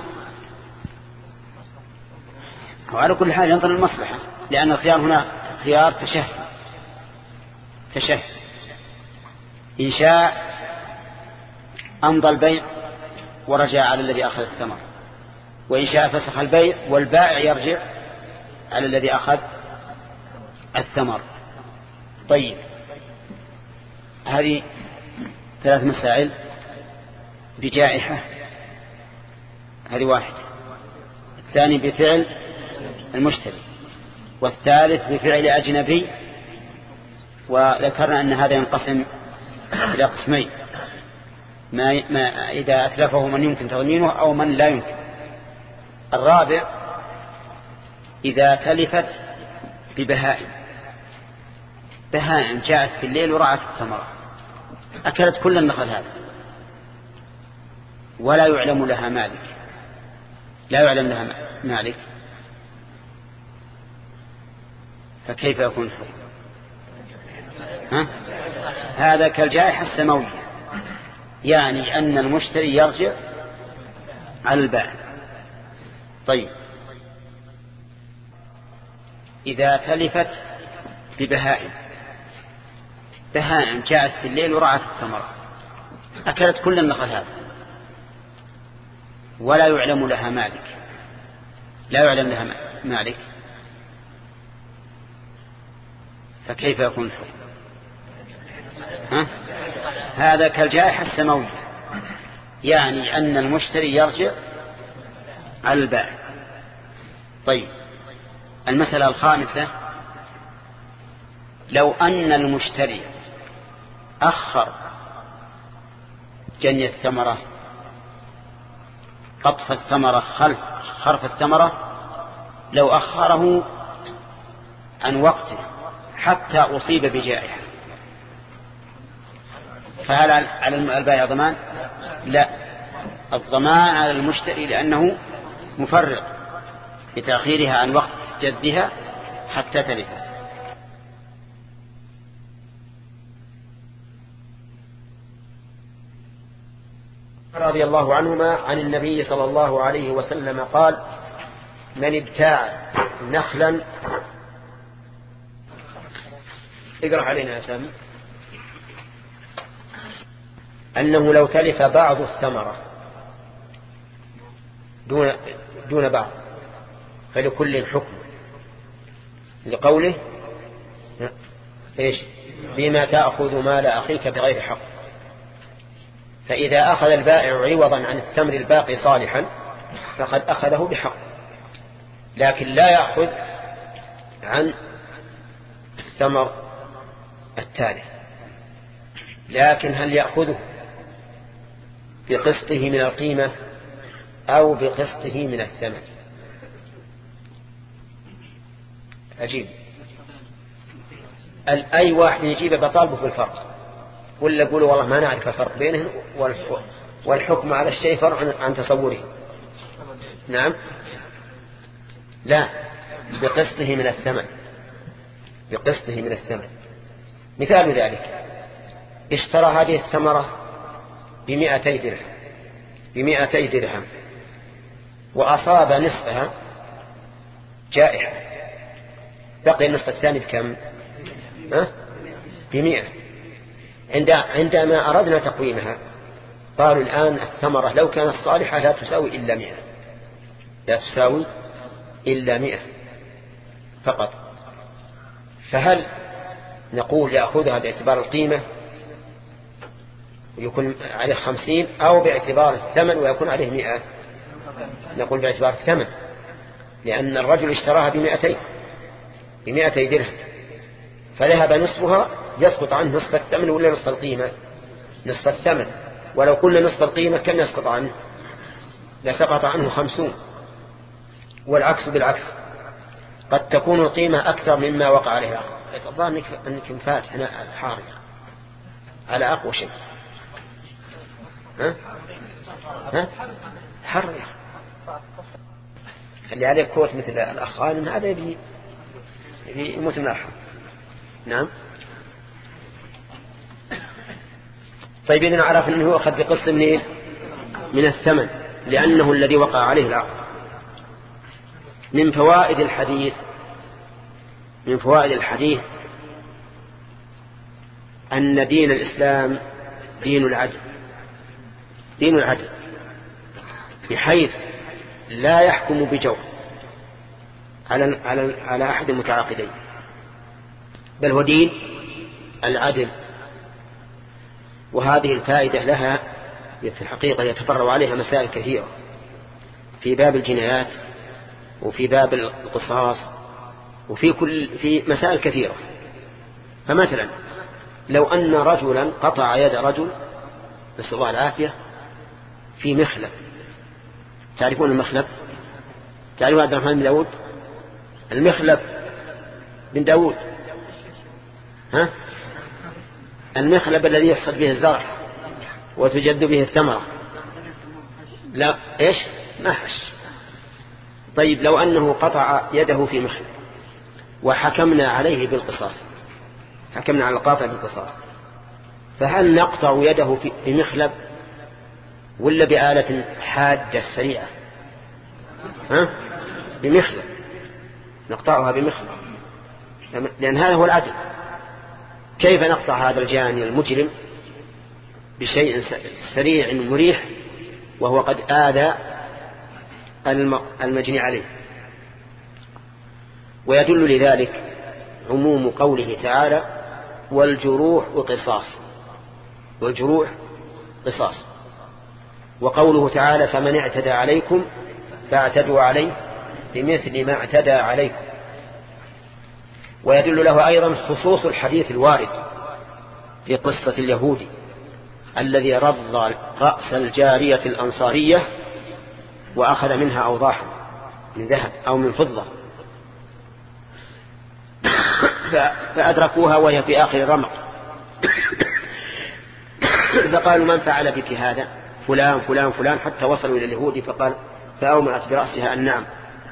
وعلى كل حال ينظر المصلحة، لأن الخيار هنا خيار تشهي تشهي إن شاء أمضى البيع ورجع على الذي أخذ الثمر، وإن شاء فسخ البيع والبائع يرجع على الذي أخذ الثمر. طيب هذه ثلاث مسائل بجائحة، هذه واحدة. الثاني بفعل المشتري، والثالث بفعل أجنبي، وذكرنا أن هذا ينقسم إلى قسمين، ما, ما إذا أتلفه من يمكن تضمينه أو من لا يمكن. الرابع إذا تلفت ببهائم، بهائم جاءت في الليل ورعت الثمرة أكلت كل النخل هذا ولا يعلم لها مالك، لا يعلم لها مالك، فكيف يكون الحكم؟ ها؟ هذا كالجائحة السماوية، يعني أن المشتري يرجع على البائع. طيب إذا تلفت ببهائم، بهائم جاءت في الليل ورعت الثمرة أكلت كل النخل هذا ولا يعلم لها مالك، لا يعلم لها مالك، فكيف يكون الحكم؟ ها؟ هذا كالجائحة السماوية، يعني أن المشتري يرجع على البائع. طيب المسألة الخامسة، لو أن المشتري أخر جني الثمرة، قطف الثمرة، خلف خرف الثمرة، لو أخره عن وقته حتى أصيب بجائحة، فهل على البائع ضمان؟ لا، الضمان على المشتري لأنه مفرط بتأخيرها عن وقت جدها حتى تلفت. رضي الله عنهما عن النبي صلى الله عليه وسلم قال: من ابتاع نخلا، اقرأ علينا يا سامي، أنه لو تلف بعض الثمرة دون, دون بعض فلكل حكم، لقوله إيش؟ بما تأخذ مال أخيك بغير حق. فإذا أخذ البائع عوضا عن التمر الباقي صالحا فقد أخذه بحق، لكن لا يأخذ عن الثمر التالف. لكن هل يأخذه بقسطه من القيمة أو بقسطه من الثمن؟ أجيب، أي واحد يجيب بطالبه بالفرق، ولا يقولوا والله ما نعرف الفرق بينهم والحكم على الشيء فرع عن تصوره؟ نعم، لا، بقسطه من الثمن، بقسطه من الثمن. مثال ذلك: اشترى هذه الثمرة بمئتي درهم بمئتي درهم وأصاب نصفها جائحة، بقي النصف الثاني بكم؟ أه؟ بمئة. عندما أردنا تقويمها قالوا الآن الثمرة لو كانت صالحة لا تساوي إلا مئة، لا تساوي إلا مئة فقط. فهل نقول يأخذها باعتبار القيمة ويكون عليه خمسين، أو باعتبار الثمن ويكون عليه مئة؟ نقول باعتبار الثمن، لأن الرجل اشتراها بمئتين بمئتي درهم فذهب نصفها، يسقط عنه نصف الثمن ولا نصف القيمة؟ نصف الثمن. ولو قلنا نصف القيمة كم يسقط عنه؟ لسقط عنه خمسون. والعكس بالعكس، قد تكون القيمة أكثر مما وقع عليه عقد. الظاهر أنك مفاتح هنا حارة على أقوى شيء. ها؟ ها؟ حر اللي عليه كوت مثل الأخوان هذا يبي يموت من الحر. نعم. طيب إذن عرفنا أنه أخذ بقسط من من الثمن لأنه الذي وقع عليه العقد. من فوائد الحديث من فوائد الحديث أن دين الإسلام دين العدل دين العدل بحيث لا يحكم بجور على على على أحد المتعاقدين، بل هو دين العدل. وهذه الفائدة لها في الحقيقة يتفرع عليها مسائل كثيرة في باب الجنايات وفي باب القصاص وفي كل في مسائل كثيرة. فمثلا لو أن رجلا قطع يد رجل نسأل الله العافية في مخلب. تعرفون المخلب؟ تعرفون عبد الرحمن بن داود؟ المخلب بن داود، ها؟ المخلب الذي يحصد به الزرع وتجد به الثمرة. لا إيش ما حش. طيب لو أنه قطع يده في مخلب وحكمنا عليه بالقصاص، حكمنا على القاطع بالقصاص، فهل نقطع يده في مخلب ولا بآلة حادة سريعة؟ ها؟ بمخلب، نقطعها بمخلب، لأن هذا هو العدل. كيف نقطع هذا الجاني المجرم بشيء سريع مريح وهو قد آذى المجني عليه؟ ويدل لذلك عموم قوله تعالى والجروح قصاص، والجروح قصاص، وقوله تعالى فمن اعتدى عليكم فاعتدوا عليه بمثل ما اعتدى عليكم. ويدل له أيضا خصوص الحديث الوارد في قصة اليهودي الذي رض رأس الجارية الأنصارية وأخذ منها أوضاحا من ذهب أو من فضة فأدركوها وهي في آخر الرمق فقالوا من فعل بك هذا؟ فلان فلان فلان، حتى وصلوا إلى اليهودي فقال فأومأت برأسها النعم.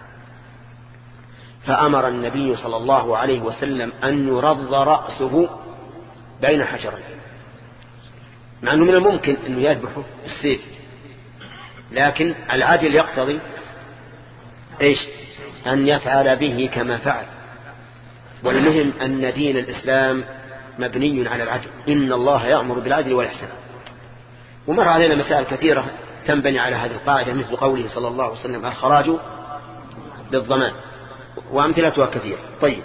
فأمر النبي صلى الله عليه وسلم أن يرض رأسه بين حجرين، مع أنه من الممكن أن يذبحه بالسيف، لكن العدل يقتضي إيش؟ أن يفعل به كما فعل. والمهم أن دين الإسلام مبني على العدل، إن الله يأمر بالعدل والإحسان. ومر علينا مسائل كثيرة تنبني على هذه القاعدة، مثل قوله صلى الله عليه وسلم الخراج بالضمان، وأمثلتها كثيرة. طيب،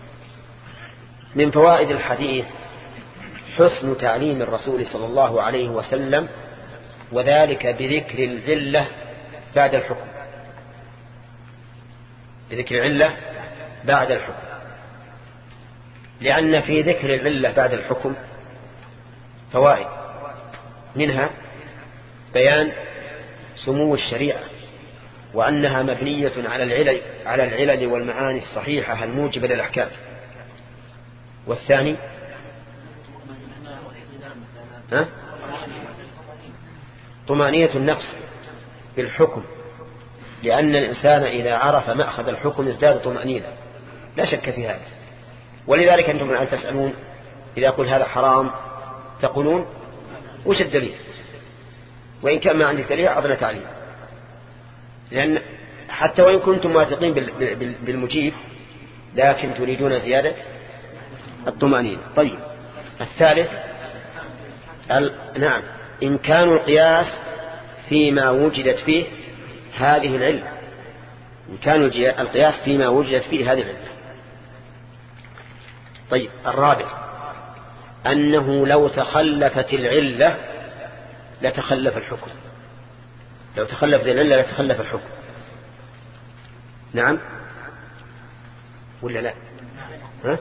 من فوائد الحديث حسن تعليم الرسول صلى الله عليه وسلم، وذلك بذكر العلة بعد الحكم، بذكر العلة بعد الحكم، لأن في ذكر العلة بعد الحكم فوائد، منها بيان سمو الشريعة وأنها مبنية على العلل على العلل والمعاني الصحيحة الموجبة للأحكام. والثاني ها؟ طمأنينة النفس بالحكم، لأن الإنسان إذا عرف مأخذ الحكم ازداد طمأنينة، لا شك في هذا. ولذلك أنتم الآن تسألون إذا أقول هذا حرام تقولون وش الدليل؟ وإن كان ما عندي دليل أعطنا تعليم، لأن حتى وإن كنتم واثقين بالمجيب لكن تريدون زيادة الطمأنينة. طيب، الثالث نعم إمكان القياس فيما وجدت فيه هذه العلة، إمكان القياس فيما وجدت فيه هذه العلة. طيب، الرابع أنه لو تخلفت العلة لتخلف الحكم، لو تخلفت العلة لتخلف الحكم. نعم ولا لا؟ ها؟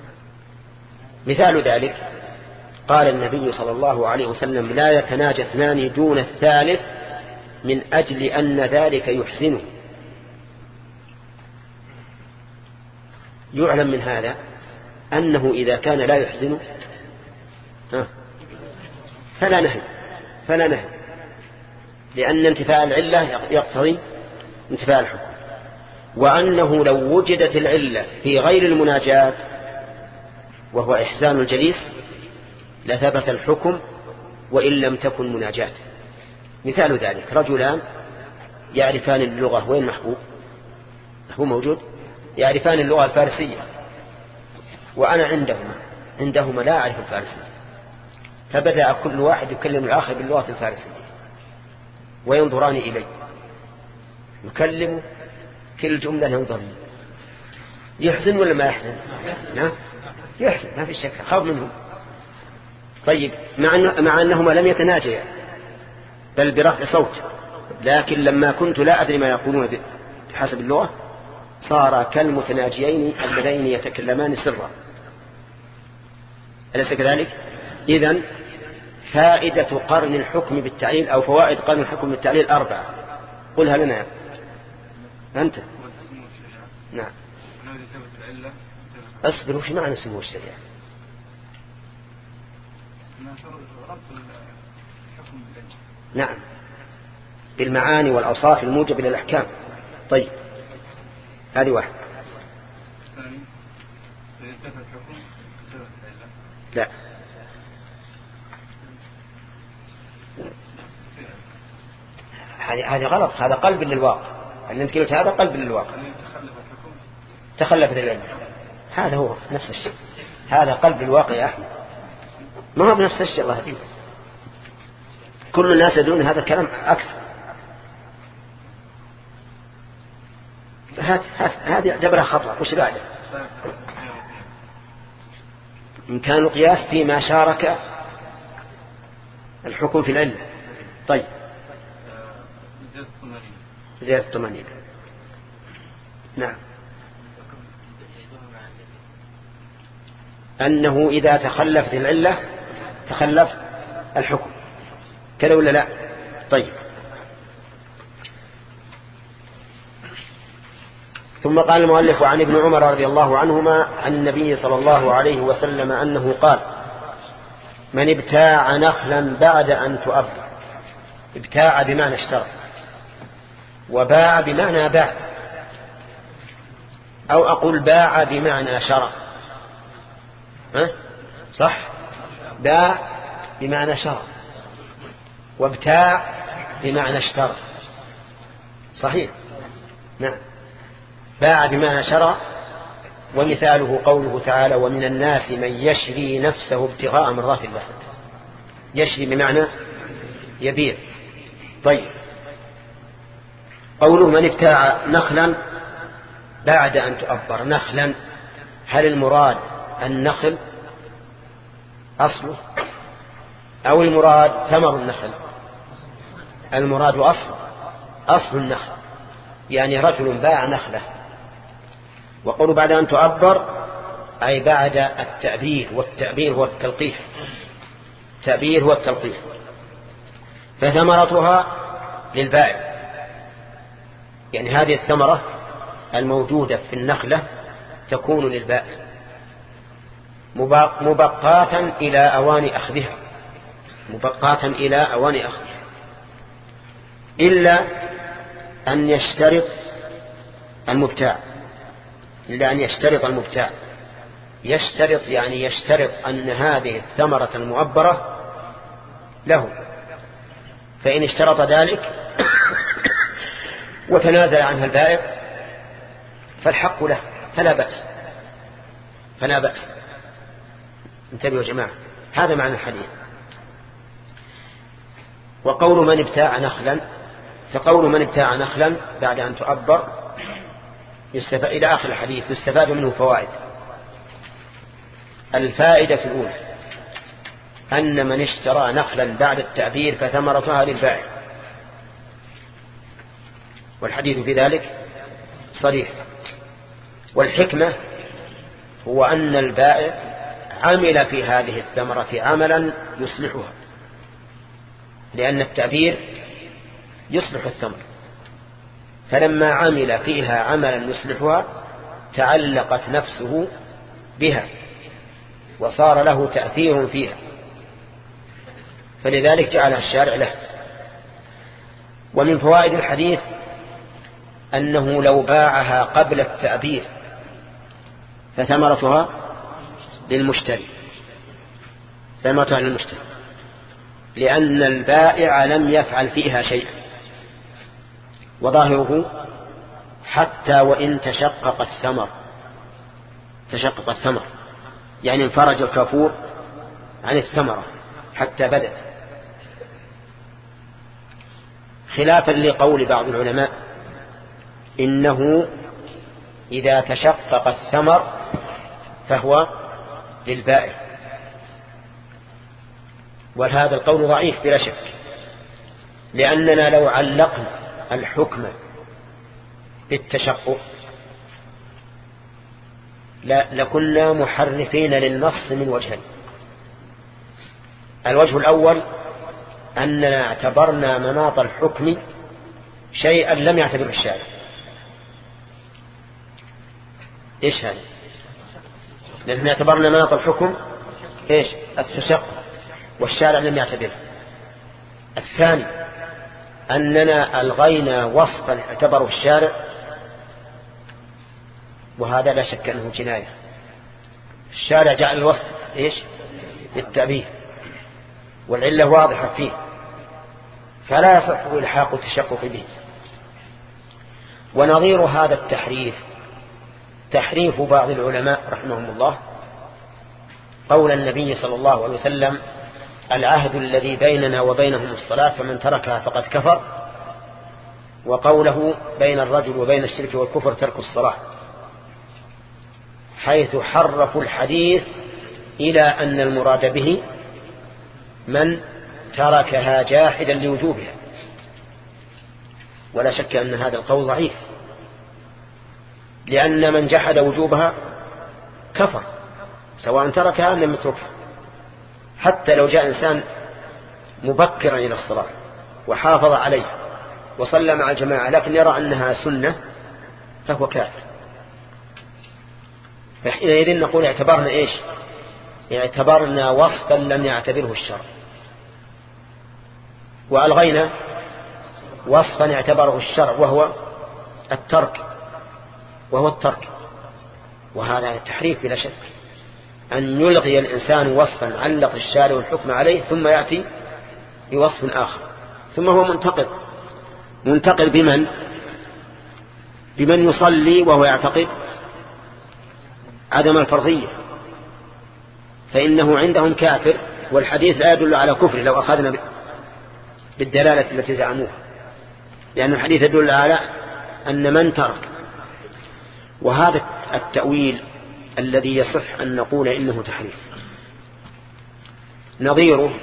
مثال ذلك قال النبي صلى الله عليه وسلم لا يتناجى اثنان دون الثالث من أجل أن ذلك يحزنه. يعلم من هذا أنه إذا كان لا يحزنه فلا نهي فلا نهي لأن انتفاء العلة يقتضي انتفاء الحكم، وأنه لو وجدت العلة في غير المناجاة وهو إحزان الجليس لثبت الحكم وإن لم تكن مناجاة. مثال ذلك رجلان يعرفان اللغة، وين محبوب؟ محبوب موجود، يعرفان اللغة الفارسية وأنا عندهما عندهما لا أعرف الفارسية، فبدأ كل واحد يكلم الآخر باللغة الفارسية وينظران إلي، يكلم كل جملة ينظر لي. يحزن ولا ما يحزن؟ نعم يحزن، ما في شك، خاف منهم. طيب، مع, أن مع أنهما لم يتناجيا بل برفع صوت، لكن لما كنت لا أدري ما يقولون بحسب اللغة صار كالمتناجيين اللذين يتكلمان سرا. أليس كذلك؟ إذن فائدة قرن الحكم بالتعليل أو فوائد قرن الحكم بالتعليل أربعة، قلها لنا أنت. نعم. أصبر، وش معنى سمو الشريعة؟ نعم، بالمعاني والأوصاف الموجبة للأحكام. طيب، هذه واحد. لا، هذه غلط، هذا قلب للواقع. اللي انت قلت هذا قلب للواقع. تخلفت العلم، هذا هو نفس الشيء، هذا قلب للواقع يا أحمد، ما هو بنفس الشيء. الله يهديك، كل الناس يدرون هذا الكلام أكثر. هذه جبرها خطأ. وش بعده؟ إمكان القياس فيما شارك الحكم في العلة. طيب، زيادة الطمأنينة. نعم، أنه إذا تخلفت العلة تخلف الحكم، كذا ولا لا؟ طيب، ثم قال المؤلف: عن ابن عمر رضي الله عنهما عن النبي صلى الله عليه وسلم أنه قال: من ابتاع نخلا بعد أن تؤبر. ابتاع بمعنى اشترى، وباع بمعنى باع، أو أقول باع بمعنى شرى. ها؟ صح، باع بمعنى شرى، وابتاع بمعنى اشترى. صحيح، نعم، باع بمعنى شرى. ومثاله قوله تعالى: ومن الناس من يشري نفسه ابتغاء مرضات الله. يشري بمعنى يبيع. طيب، قوله من ابتاع نخلا بعد أن تؤبر. نخلا، هل المراد النخل أصله أو المراد ثمر النخل؟ المراد أصل أصل النخل، يعني رجل باع نخله. وقوله بعد أن تؤبر أي بعد التأبير، والتأبير هو التلقيح. التأبير هو التلقيح. فثمرتها للبائع، يعني هذه الثمرة الموجودة في النخلة تكون للبائع مبقاة إلى أوان أخذها، مبقاة إلى أوان أخذها، إلا أن يشترط المبتاع إلا أن يشترط المبتاع يشترط يعني يشترط أن هذه الثمرة المؤبرة له. فإن اشترط ذلك وتنازل عنها البائع فالحق له، فلا بأس فلا بأس. انتبهوا يا جماعة، هذا معنى الحديث. وقول من ابتاع نخلا، فقول من ابتاع نخلا بعد أن تؤبر يستفاد إلى آخر الحديث، يستفاد منه فوائد. الفائدة الأولى أن من اشترى نخلا بعد التأبير فثمرتها للبائع، والحديث في ذلك صريح. والحكمة هو أن البائع عمل في هذه الثمرة عملا يصلحها، لأن التأبير يصلح الثمر، فلما عمل فيها عملا يصلحها تعلقت نفسه بها وصار له تأثير فيها، فلذلك جعلها الشارع له. ومن فوائد الحديث أنه لو باعها قبل التأبير فثمرتها للمشتري، ثمرتها للمشتري، لأن البائع لم يفعل فيها شيئا. وظاهره حتى وإن تشقق الثمر تشقق الثمر يعني انفرج الكافور عن الثمرة حتى بدت، خلافا لقول بعض العلماء إنه إذا تشقق الثمر فهو للبائع، وهذا القول ضعيف بلا شك، لأننا لو علقنا الحكم بالتشقق لكنا محرفين للنص من وجهين. الوجه الأول أننا اعتبرنا مناط الحكم شيئا لم يعتبره الشارع. إيش هذا؟ لأننا اعتبرنا مناط الحكم إيش؟ التشقق، والشارع لم يعتبره. الثاني أننا ألغينا وصفا اعتبره الشارع، وهذا لا شك أنه جناية. الشارع جعل الوصف إيش؟ للتأبيه، والعلة واضحة فيه، فلا يصح إلحاق التشقق به. ونظير هذا التحريف تحريف بعض العلماء رحمهم الله قول النبي صلى الله عليه وسلم: العهد الذي بيننا وبينهم الصلاة فمن تركها فقد كفر، وقوله: بين الرجل وبين الشرك والكفر ترك الصلاة، حيث حرفوا الحديث إلى أن المراد به من تركها جاحدا لوجوبها. ولا شك أن هذا القول ضعيف، لأن من جحد وجوبها كفر سواء تركها أم لم يتركها. حتى لو جاء إنسان مبكرا إلى الصلاة وحافظ عليها وصلى مع الجماعة لكن يرى أنها سنة فهو كافر. فحينئذ نقول اعتبرنا إيش؟ اعتبرنا وصفا لم يعتبره الشرع، وألغينا وصفا اعتبره الشرع وهو الترك وهو الترك وهذا التحريف بلا شك، أن يلغي الإنسان وصفا علق الشارع الحكم عليه ثم يأتي بوصف آخر، ثم هو منتقد منتقد بمن بمن يصلي وهو يعتقد عدم الفرضية، فإنه عندهم كافر، والحديث لا يدل على كفر لو أخذنا بالدلالة التي زعموها، لأن الحديث يدل على أن من ترك. وهذا التأويل الذي يصح أن نقول إنه تحريف. نظيره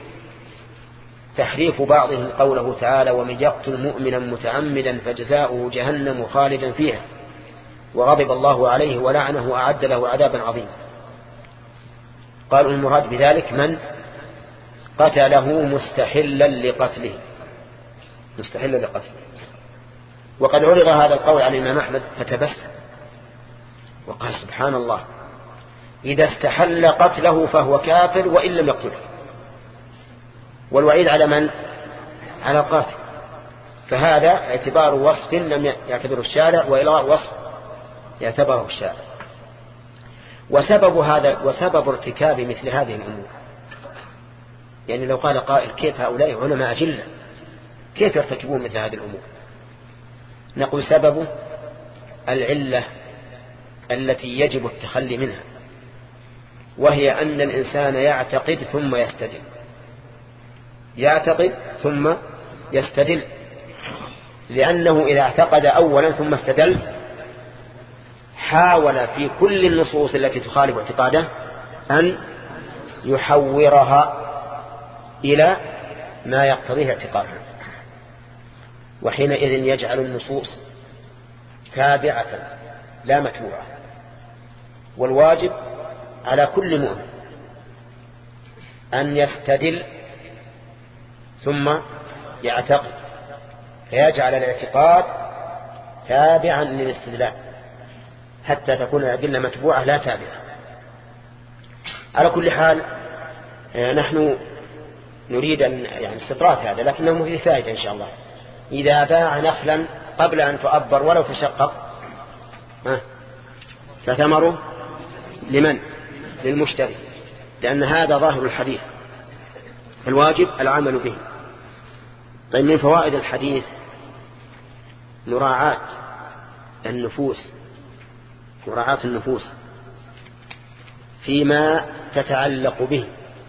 تحريف بعضهم قوله تعالى: ومن يقتل مؤمنا متعمدا فجزاؤه جهنم خالدا فيها وغضب الله عليه ولعنه وأعد له عذابا عظيما. قالوا المراد بذلك من قتله مستحلا لقتله مستحلا لقتله وقد عرض هذا القول على الإمام أحمد فتبسم وقال: سبحان الله، إذا استحل قتله فهو كافر وإن لم يقتله. والوعيد على من؟ على القاتل. فهذا اعتبار وصف لم يعتبره الشارع وإلغاء وصف يعتبره الشارع. وسبب هذا وسبب ارتكاب مثل هذه الأمور، يعني لو قال قائل: كيف هؤلاء علماء جلة كيف يرتكبون مثل هذه الأمور؟ نقول: سببه العلة التي يجب التخلي منها، وهي أن الإنسان يعتقد ثم يستدل يعتقد ثم يستدل لأنه إذا اعتقد أولا ثم استدل حاول في كل النصوص التي تخالف اعتقاده أن يحورها إلى ما يقتضيه اعتقاده، وحينئذ يجعل النصوص تابعة لا متبوعة. والواجب على كل مؤمن أن يستدل ثم يعتقد، فيجعل الاعتقاد تابعا للاستدلال حتى تكون الأدلة متبوعة لا تابعة. على كل حال نحن نريد أن يعني استطراد هذا، لكنه فيه فائدة إن شاء الله. إذا باع نخلا قبل أن تؤبر ولو تشقق فثمره لمن؟ للمشتري، لأن هذا ظاهر الحديث، الواجب العمل به. طيب، من فوائد الحديث مراعاة النفوس مراعاة النفوس فيما تتعلق به.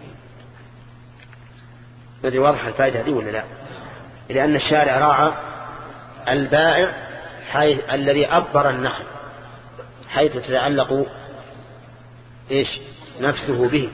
ماذا واضح الفائدة هذه ولا لا؟ لأن الشارع راعى البائع حيث الذي أبر النخل حيث تتعلق إيش نفسه به،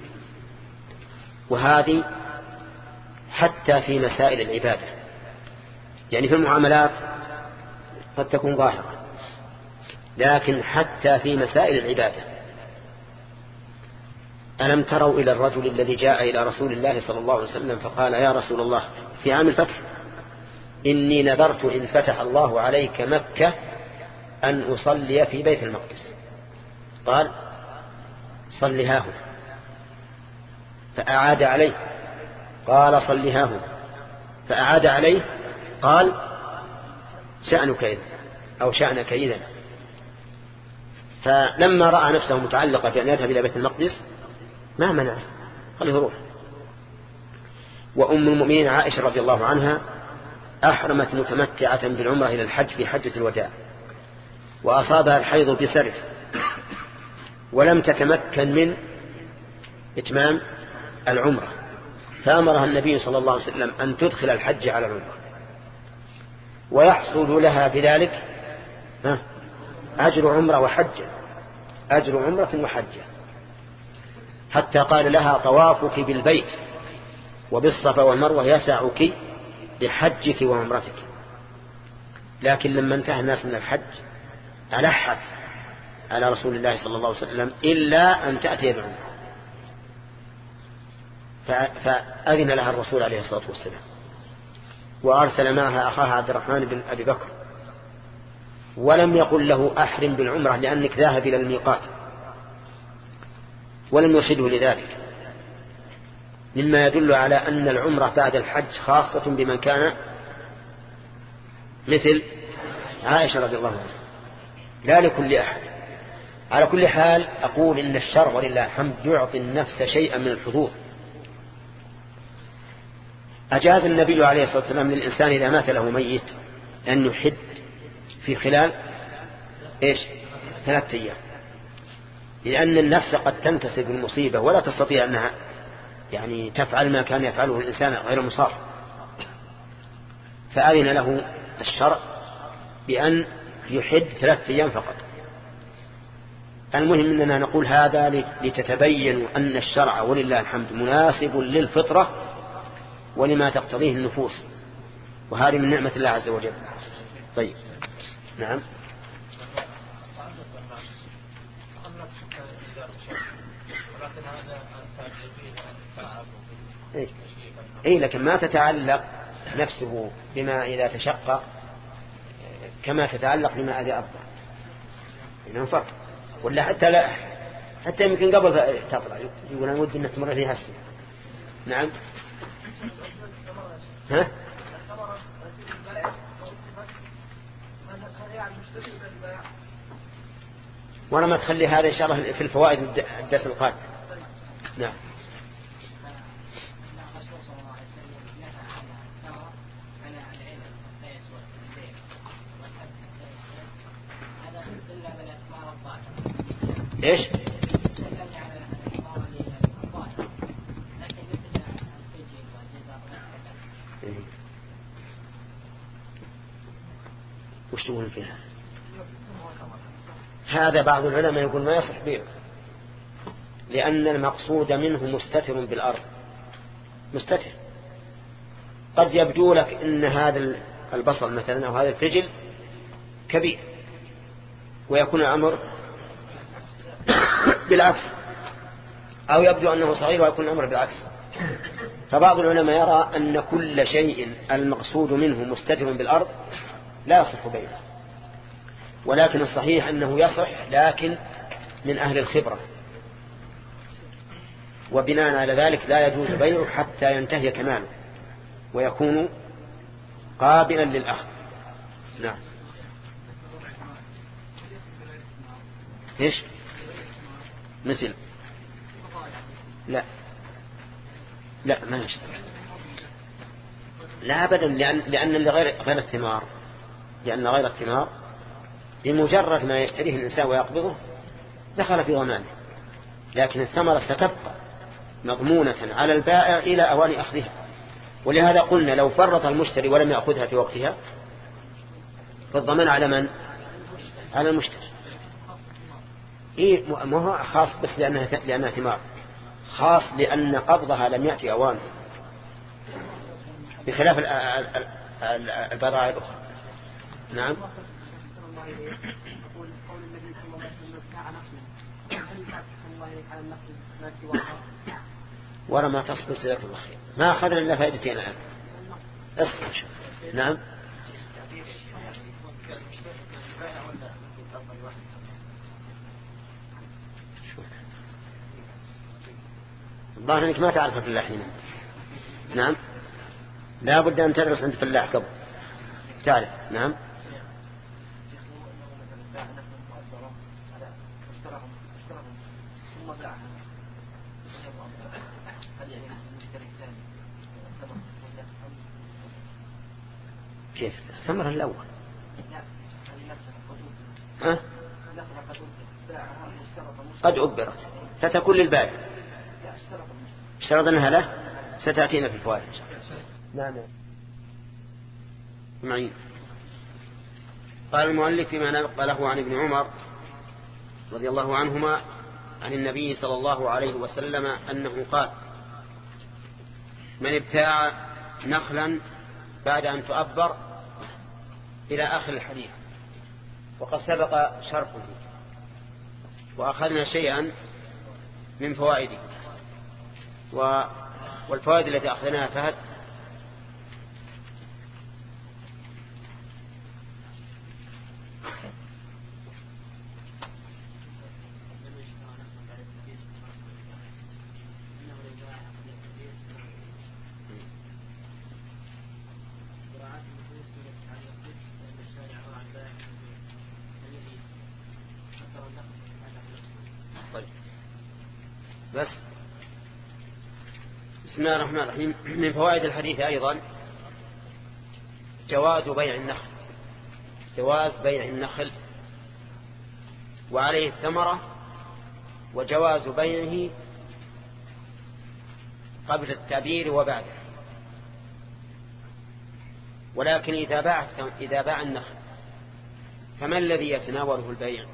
وهذه حتى في مسائل العبادة، يعني في المعاملات قد تكون ظاهرة، لكن حتى في مسائل العبادة ألم تروا إلى الرجل الذي جاء إلى رسول الله صلى الله عليه وسلم فقال يا رسول الله في عام الفتح إني نذرت إن فتح الله عليك مكة أن أصلي في بيت المقدس. قال صلها هنا، فأعاد عليه قال صلها هنا، فأعاد عليه قال شأنك إذن أو شأنك إذن. فلما رأى نفسه متعلقة بأن يذهب إلى بيت المقدس ما منعه، قال يروح. وأم المؤمنين عائشة رضي الله عنها أحرمت متمتعة بالعمرة إلى الحج في حجة الوداع، وأصابها الحيض بسرف ولم تتمكن من إتمام العمرة، فأمرها النبي صلى الله عليه وسلم أن تدخل الحج على العمرة، ويحصل لها بذلك أجر عمرة وحجة، أجر عمرة وحجة، حتى قال لها طوافك بالبيت وبالصفا والمروة يسعك لحجك وعمرتك. لكن لما انتهى الناس من الحج ألحت على رسول الله صلى الله عليه وسلم إلا أن تأتي بالعمرة، فأذن لها الرسول عليه الصلاة والسلام، وأرسل معها أخاها عبد الرحمن بن أبي بكر، ولم يقل له أحرم بالعمرة لأنك ذاهب إلى الميقات، ولم يرشده لذلك، مما يدل على أن العمرة بعد الحج خاصة بمن كان مثل عائشة رضي الله عنها، لا لكل أحد. على كل حال أقول إن الشرع ولله الحمد يعطي النفس شيئا من الحظوظ. أجاز النبي عليه الصلاة والسلام للإنسان إذا مات له ميت أن يحد في خلال إيش ثلاثة أيام، لأن النفس قد تنكسب المصيبة ولا تستطيع أنها يعني تفعل ما كان يفعله الإنسان غير مصاب، فأذن له الشرع بأن يحد ثلاثة أيام فقط. المهم أننا نقول هذا لتتبين أن الشرع ولله الحمد مناسب للفطرة ولما تقتضيه النفوس، وهذه من نعمة الله عز وجل. طيب نعم. إيه. إيه لكن ما تتعلق نفسه بما إذا تشقق كما تتعلق بما إذا أفضل، إنه فرق. ولا حتى لا حتى يمكن قبل تطلع يقول أنا ودي أن تمر فيها السنة. نعم. ها؟ وأنا ما تخلي هذا إن شاء الله في الفوائد الدرس القادم. نعم. إيش؟ وش تقولون فيها؟ هذا بعض العلماء يقول ما يصح بيعه، لأن المقصود منه مستتر بالأرض، مستتر. قد يبدو لك إن هذا البصل مثلا أو هذا الفجل كبير ويكون الأمر بالعكس، أو يبدو أنه صغير ويكون الأمر بالعكس. فبعض العلماء يرى أن كل شيء المقصود منه مستتر بالأرض لا يصح بيعه، ولكن الصحيح أنه يصح لكن من أهل الخبرة، وبناء على ذلك لا يجوز بيعه حتى ينتهي كماله ويكون قابلا للأخذ. نعم. إيش؟ مثل لا لا ما يشتري، لا أبدا، لأن لأن اللي غير غير الثمار، لأن غير الثمار بمجرد ما يشتريه الإنسان ويقبضه دخل في ضمانه، لكن الثمرة ستبقى مضمونة على البائع إلى أوان أخذها. ولهذا قلنا لو فرط المشتري ولم يأخذها في وقتها فالضمان على من؟ على المشتري. إيه ما هو خاص بس لأنها لأنها ثمار، خاص لأن قبضها لم يأتي أوانه، بخلاف البضائع الأخرى. نعم. ورا ما تصبر جزاك الله خير. ما أخذنا إلا فائدتين الآن. اصبر شوف. نعم. الظاهر أنك ما تعرف في الحين. نعم. لا بد أن تدرس أنت في الله قبل تعرف. نعم. كيف ثمر الأول؟ ها؟ قد عبرت فتكون للبائع. اشترط أنها له ستأتينا في الفوائد. نعم. معين. قال المؤلف فيما نقله عن ابن عمر رضي الله عنهما عن النبي صلى الله عليه وسلم أنه قال: من ابتاع نخلا بعد أن تؤبر إلى آخر الحديث. وقد سبق شرحه وأخذنا شيئا من فوائده، والفوائد التي أخذناها فهد بس. بسم الله الرحمن الرحيم. من فوائد الحديث أيضا جواز بيع النخل، جواز بيع النخل وعليه الثمرة، وجواز بيعه قبل التعبير وبعده. ولكن إذا باع إذا باع النخل فما الذي يتناوله البيع؟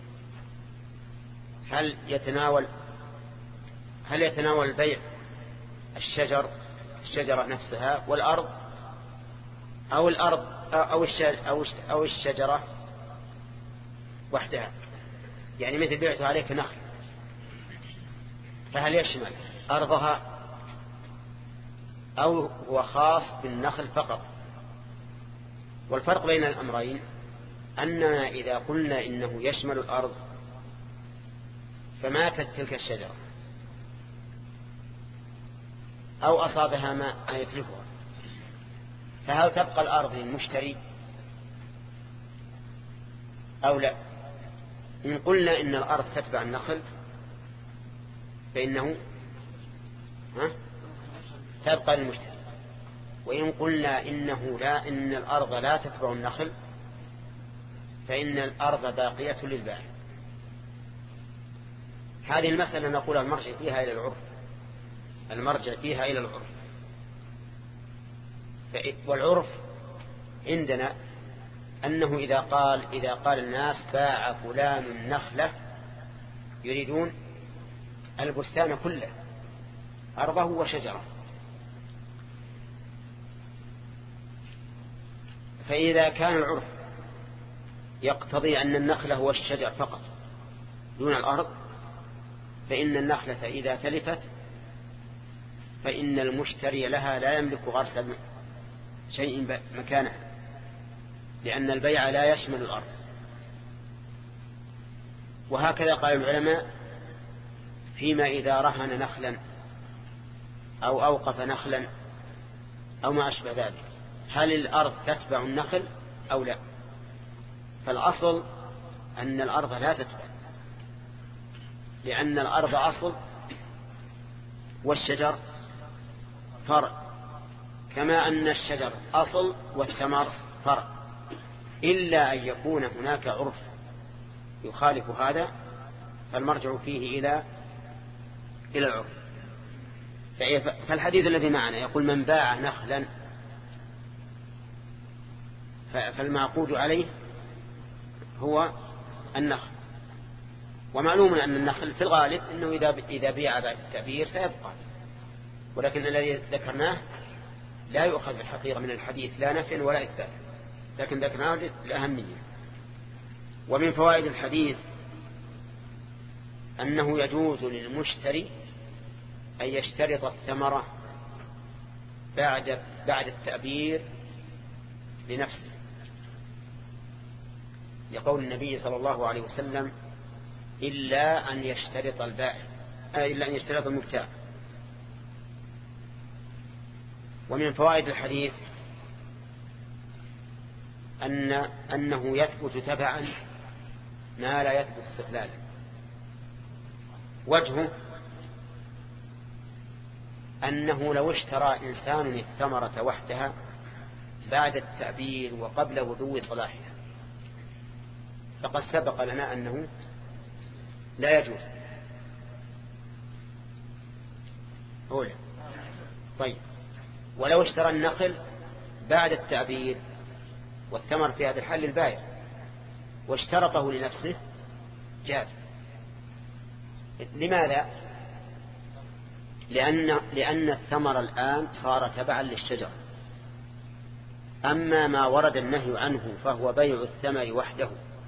هل يتناول هل يتناول البيع الشجر الشجرة نفسها والأرض، أو الأرض أو أو الشجرة وحدها؟ يعني مثل بيعت عليك نخل، فهل يشمل أرضها أو هو خاص بالنخل فقط؟ والفرق بين الأمرين أننا إذا قلنا إنه يشمل الأرض فماتت تلك الشجرة أو أصابها ما يتلفها، فهل تبقى الأرض للمشتري أو لا؟ إن قلنا إن الأرض تتبع النخل فإنه ها تبقى للمشتري، وإن قلنا إنه لا إن الأرض لا تتبع النخل فإن الأرض باقية للبائع. هذه المسألة نقول المرجع فيها إلى العرف، المرجع فيها إلى العرف. والعرف عندنا أنه إذا قال إذا قال الناس باع فلان النخلة يريدون البستان كله أرضه وشجره، فإذا كان العرف يقتضي أن النخلة هو الشجر فقط دون الأرض فإن النخلة إذا تلفت فإن المشتري لها لا يملك غرس شيء مكانها، لأن البيع لا يشمل الأرض. وهكذا قال العلماء فيما إذا رهن نخلا أو أوقف نخلا أو ما أشبه ذلك، هل الأرض تتبع النخل أو لا؟ فالأصل أن الأرض لا تتبع، لأن الأرض أصل والشجر فرع، كما أن الشجر أصل والثمر فرع، إلا أن يكون هناك عرف يخالف هذا فالمرجع فيه إلى إلى العرف. فالحديث الذي معنا يقول من باع نخلا فالمعقود عليه هو النخل، ومعلوم أن النخل في الغالب أنه إذا إذا بيع بعد التعبير سيبقى، ولكن الذي ذكرناه لا يؤخذ بالحقيقة من الحديث لا نفيا ولا إثبات، لكن ذكرناه للأهمية. ومن فوائد الحديث أنه يجوز للمشتري أن يشترط الثمرة بعد بعد التأبير لنفسه، لقول النبي صلى الله عليه وسلم: إلا أن يشترط البائع إلا أن يشترط المبتاع. ومن فوائد الحديث أن أنه يثبت تبعا ما لا يثبت استقلالا. وجهه أنه لو اشترى إنسان الثمرة وحدها بعد التأبير وقبل بدو صلاحها فقد سبق لنا أنه لا يجوز. أولا. طيب، ولو اشترى النخل بعد التأبير والثمر في هذا الحال للبائع واشترطه لنفسه جاز. لماذا؟ لأن, لأن الثمر الآن صار تبعا للشجر، أما ما ورد النهي عنه فهو بيع الثمر وحده.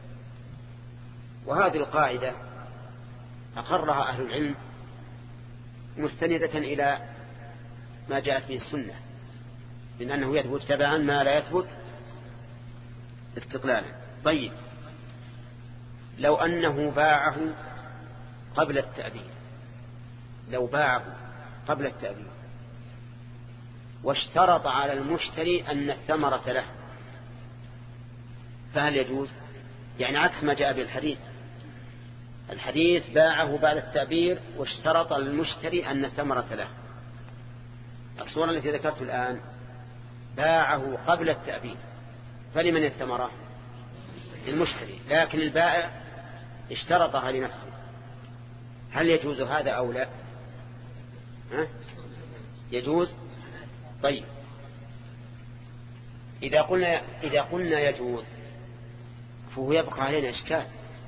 وهذه القاعدة أقرها أهل العلم مستندة إلى ما جاءت به السنة من أنه يثبت تبعا ما لا يثبت استقلالا. طيب، لو أنه باعه قبل التأبير لو باعه قبل التأبير واشترط على المشتري أن الثمرة له، فهل يجوز؟ يعني عكس ما جاء بالحديث. الحديث باعه بعد التأبير واشترط المشتري أن الثمرة له. الصورة التي ذكرت الآن باعه قبل التأبير، فلمن الثمرة؟ المشتري، لكن البائع اشترطها لنفسه. هل يجوز هذا أو لا؟ ها؟ يجوز. طيب، إذا قلنا إذا قلنا يجوز فهو يبقى علينا إشكال،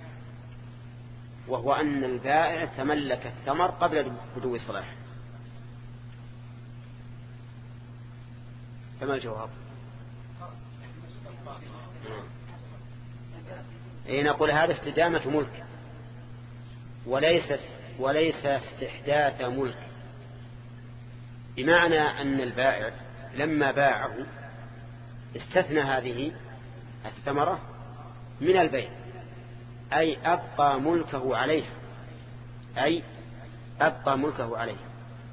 وهو أن البائع تملك الثمر قبل بدو صلاحه. فما الجواب؟ إيه، نقول هذا استدامة ملك وليس وليس استحداث ملك، بمعنى أن البائع لما باعه استثنى هذه الثمرة من البيع، أي أبقى ملكه عليها أي أبقى ملكه عليها.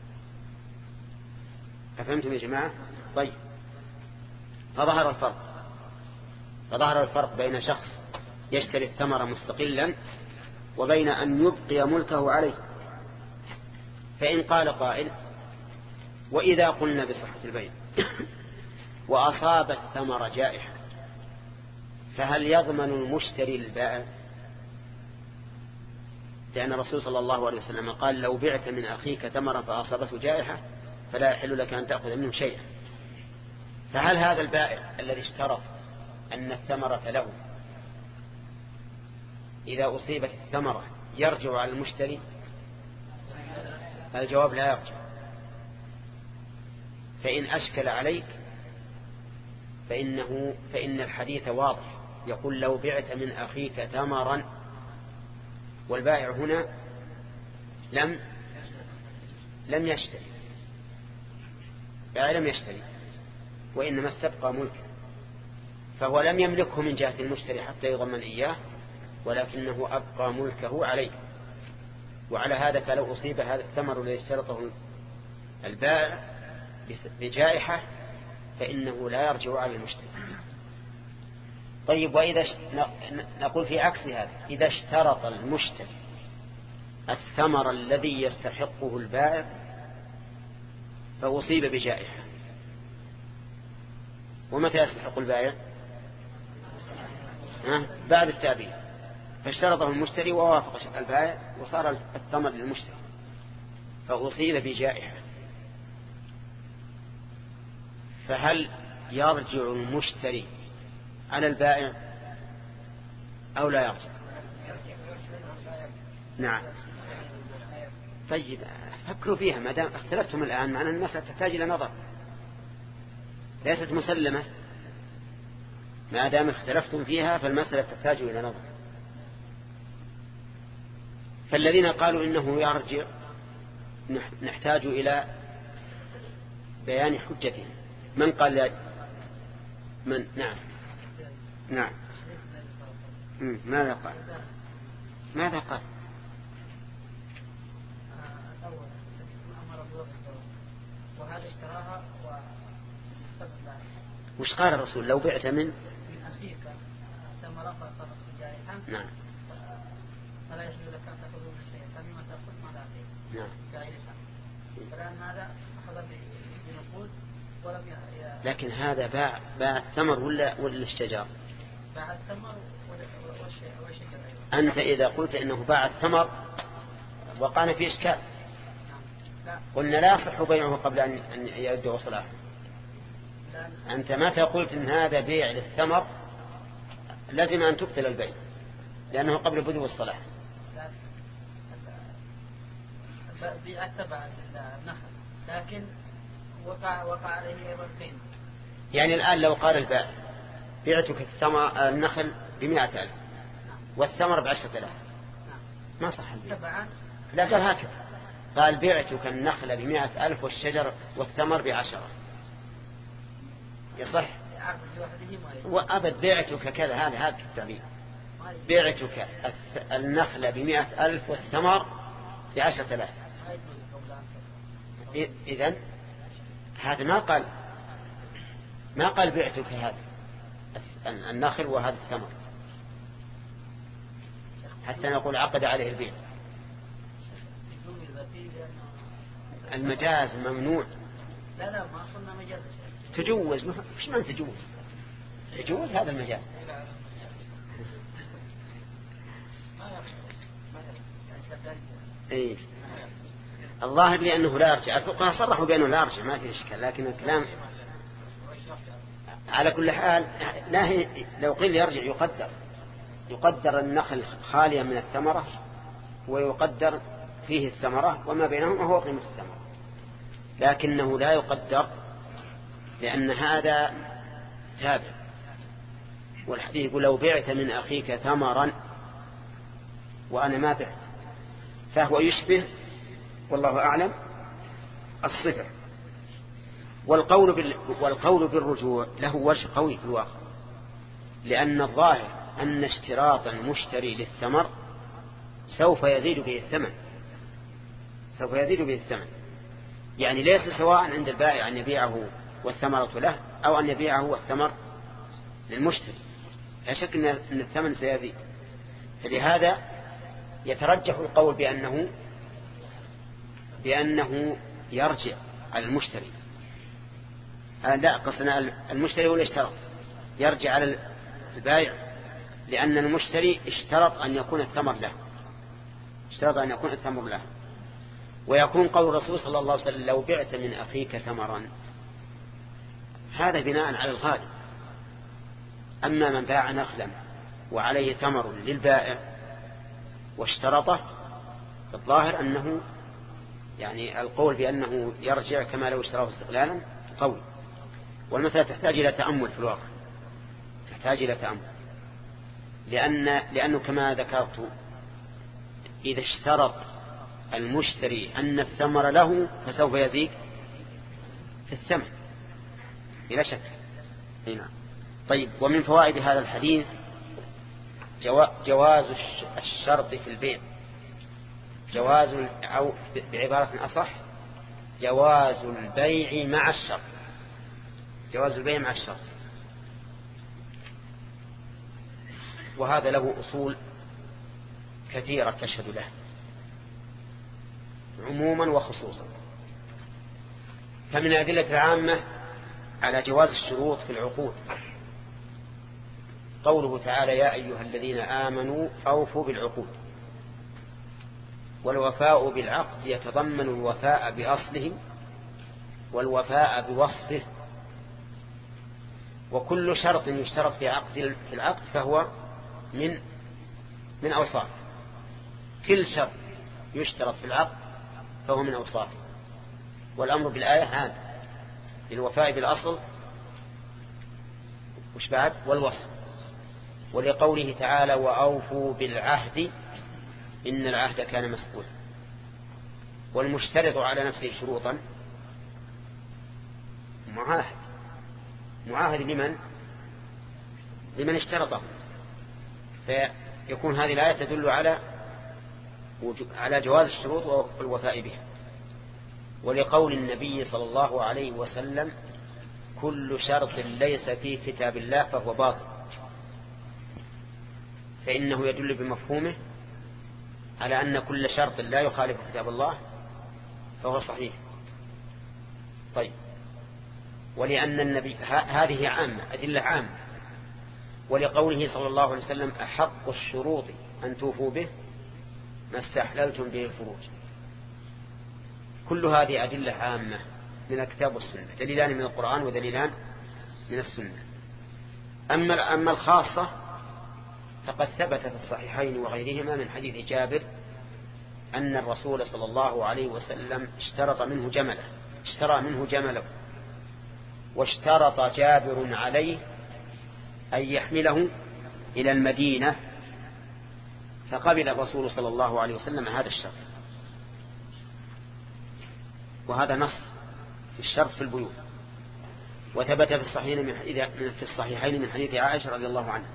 أفهمتم يا جماعة؟ طيب، فظهر الفرق فظهر الفرق بين شخص يشتري الثمرة مستقلا وبين أن يبقي ملكه عليه. فإن قال قائل: وإذا قلنا بصحة البيع وأصاب الثمر جائحة فهل يضمن المشتري للبائع؟ لأن الرسول صلى الله عليه وسلم قال: لو بعت من أخيك ثمرا فأصابته جائحة فلا يحل لك أن تأخذ منه شيئا. فهل هذا البائع الذي اشترط أن الثمرة له إذا أصيبت الثمرة يرجع على المشتري؟ الجواب: لا يرجع. فإن أشكل عليك فإنه فإن الحديث واضح، يقول: لو بعت من أخيك ثمرا، والبائع هنا لم لم يشتري بائع لم يشتري وإنما استبقى ملكه، فهو لم يملكه من جهة المشتري حتى يضمن إياه، ولكنه أبقى ملكه عليه. وعلى هذا فلو أصيب هذا الثمر الذي اشترطه البائع بجائحة فإنه لا يرجع على المشتري. طيب، وإذا نقول في عكس هذا: إذا اشترط المشتري الثمر الذي يستحقه البائع فأصيب بجائحة، ومتى يستحق البائع؟ بعد التأبير، فاشترطه المشتري ووافق البائع وصار الثمر للمشتري فأصيب بجائحة، فهل يرجع المشتري على البائع أو لا يرجع؟ نعم. طيب، فكروا فيها، ما دام اختلفتم الآن معنى المسألة تحتاج إلى نظر، ليست مسلمة. ما دام اختلفتم فيها فالمسألة تحتاج إلى نظر. فالذين قالوا إنه يرجع نحتاج إلى بيان حجتهم. من قال لا؟ من؟ نعم نعم. ماذا قال؟ ماذا قال؟ وهذا اشتراها وش قال الرسول؟ لو بعت من من أخيك ثمرة فصدق جائحا نعم فلا يحل لك أن تأخذ من شيء فمما تأخذ ما لا فيه نعم جائحا. فالآن هذا أخذ بنقود ولم ي... لكن هذا باع باع الثمر ولا ولا الشجر؟ باع الثمر والشجر أيضا. أنت إذا قلت إنه باع الثمر وقعنا في إشكال. قلنا لا يصح بيعه قبل أن يبدو صلاحه. أنت متى قلت إن هذا بيع للثمر لازم أن تبطل البيع لأنه قبل بدو الصلاح. بيع تبع النخل لكن وقع وقع عليه أيضا قيمة. يعني الآن لو قال البائع بعتك الثمر النخل بمئة ألف والثمر بعشرة آلاف ما صح البيع. لا قال هكذا، قال بعتك النخل بمئة ألف والشجر والثمر بعشرة يصح. وأبد بعتك كذا هذا هذا التعبير بعتك النخل بمئة ألف والثمر بعشرة آلاف. إذن هذا ما قال ما قال بعتك هذا النخل وهذا الثمر حتى نقول عقد عليه البيع. المجاز ممنوع. لا لا ما قلنا مجاز. تجوز مش ما تجوز تجوز هذا المجاز. ايه الظاهر لأنه لا يرجع. الفقهاء صرحوا بأنه لا يرجع ما في إشكال، لكن الكلام على كل حال لا هي لو قيل يرجع يقدر يقدر النخل خاليا من الثمرة ويقدر فيه الثمرة وما بينهما هو قيمة الثمرة، لكنه لا يقدر لأن هذا تابع. والحديث يقول لو بعت من أخيك ثمرا وأنا ما بعت، فهو يشبه والله أعلم الصفر. والقول, بال... والقول بالرجوع له وجه قوي في الواقع، لأن الظاهر أن اشتراط المشتري للثمر سوف يزيد به الثمن سوف يزيد به الثمن يعني ليس سواء عند البائع أن يبيعه والثمرة له أو أن يبيعه والثمر للمشتري، لا شك أن الثمن سيزيد. فلهذا يترجح القول بأنه بأنه يرجع على المشتري. لا قصنا المشتري ولا اشترط يرجع على البائع، لأن المشتري اشترط أن يكون الثمر له اشترط أن يكون الثمر له. ويكون قول الرسول صلى الله عليه وسلم لو بعت من أخيك ثمرا هذا بناء على الغالب. أما من باع نخلا وعليه ثمر للبائع واشترطه الظاهر أنه يعني القول بأنه يرجع كما لو اشتراه استقلالا قوي. والمسألة تحتاج إلى تأمل في الواقع تحتاج إلى تأمل لأن لأنه كما ذكرت إذا اشترط المشتري أن الثمر له فسوف يزيد في الثمن بلا شك. هنا طيب. ومن فوائد هذا الحديث جواز الشرط في البيع، جواز أو بعبارة أصح جواز البيع مع الشرط جواز البيع مع الشرط. وهذا له أصول كثيرة تشهد له عموما وخصوصا. فمن الأدلة العامة على جواز الشروط في العقود قوله تعالى يا أيها الذين آمنوا أوفوا بالعقود. والوفاء بالعقد يتضمن الوفاء بأصله والوفاء بوصفه، وكل شرط يشترط في عقد في العقد فهو من من أوصاف. كل شرط يشترط في العقد فهو من أوصاف. والأمر بالآية عام للوفاء بالأصل وش بعد والوصف. ولقوله تعالى وأوفوا بالعهد إن العهد كان مسؤولا. والمشترط على نفسه شروطا معاهد معاهد لمن لمن اشترطه، فيكون هذه الآية تدل على على جواز الشروط والوفاء بها. ولقول النبي صلى الله عليه وسلم كل شرط ليس في كتاب الله فهو باطل، فإنه يدل بمفهومه على أن كل شرط لا يخالف كتاب الله فهو صحيح. طيب، ولأن النبي هذه عامة، أدلة عامة. ولقوله صلى الله عليه وسلم أحق الشروط أن توفوا به ما استحللتم به الفروج. كل هذه أدلة عامة من الكتاب والسنة، دليلان من القرآن ودليلان من السنة. أما أما الخاصة فقد ثبت في الصحيحين وغيرهما من حديث جابر أن الرسول صلى الله عليه وسلم اشترط منه جمله اشترى منه جمله واشترط جابر عليه أن يحمله إلى المدينة، فقبل الرسول صلى الله عليه وسلم هذا الشرط. وهذا نص في الشرط في البيوع. وثبت في الصحيحين من حديث في الصحيحين من حديث عائشة رضي الله عنها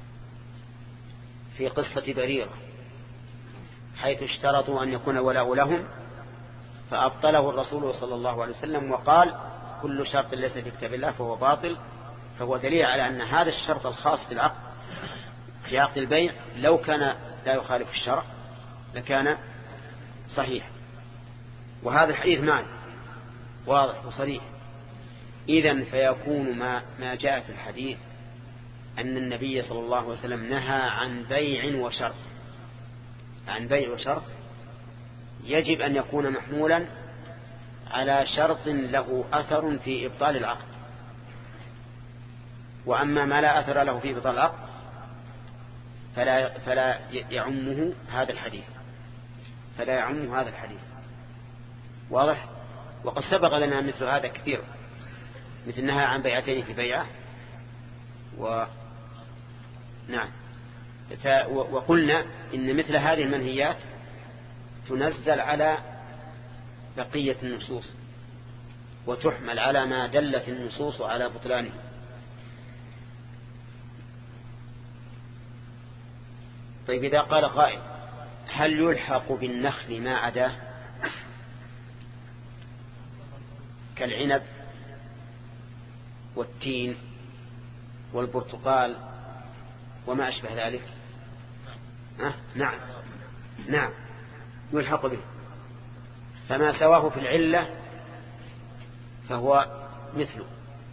في قصة بريرة، حيث اشترطوا أن يكون ولاء لهم فأبطله الرسول صلى الله عليه وسلم وقال كل شرط ليس في كتاب الله فهو باطل. فهو دليل على أن هذا الشرط الخاص في العقد في عقد البيع لو كان لا يخالف الشرع لكان صحيح. وهذا الحديث معنى واضح وصريح. إذن فيكون ما, ما جاء في الحديث أن النبي صلى الله عليه وسلم نهى عن بيع وشرط عن بيع وشرط يجب أن يكون محمولا على شرط له أثر في إبطال العقد. وأما ما لا أثر له في إبطال العقد فلا, فلا يعمه هذا الحديث فلا يعمه هذا الحديث واضح. وقد سبق لنا مثل هذا كثير، مثل نهى عن بيعتين في بيعة و نعم ف... وقلنا إن مثل هذه المنهيات تنزل على بقية النصوص وتحمل على ما دلت النصوص على بطلانه. طيب، إذا قال قائل هل يلحق بالنخل ما عداه كالعنب والتين والبرتقال وما أشبه ذلك؟ أه؟ نعم نعم يلحق به. فما سواه في العلة فهو مثله،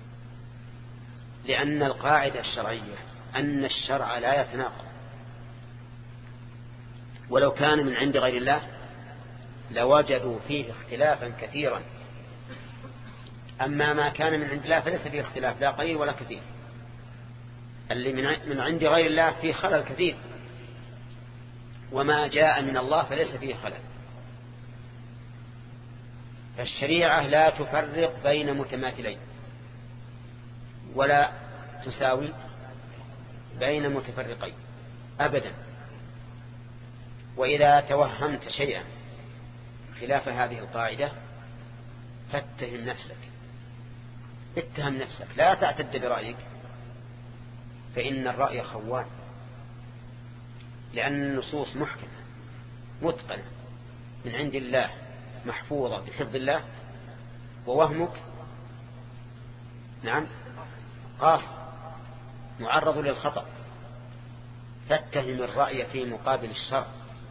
لأن القاعدة الشرعية أن الشرع لا يتناقض، ولو كان من عند غير الله لوجدوا فيه اختلافا كثيرا. أما ما كان من عند الله فليس فيه اختلاف لا قليل ولا كثير. اللي من عند غير الله فيه خلل كثير، وما جاء من الله فليس فيه خلل. فالشريعة لا تفرق بين متماثلين ولا تساوي بين متفرقين أبدا. وإذا توهمت شيئا خلاف هذه القاعدة فاتهم نفسك اتهم نفسك، لا تعتد برأيك، فإن الرأي خوان، لأن النصوص محكمة متقنة من عند الله محفوظة بحفظ الله، ووهمك نعم قاصر معرض للخطأ، فاتهم الرأي في مقابل الشرع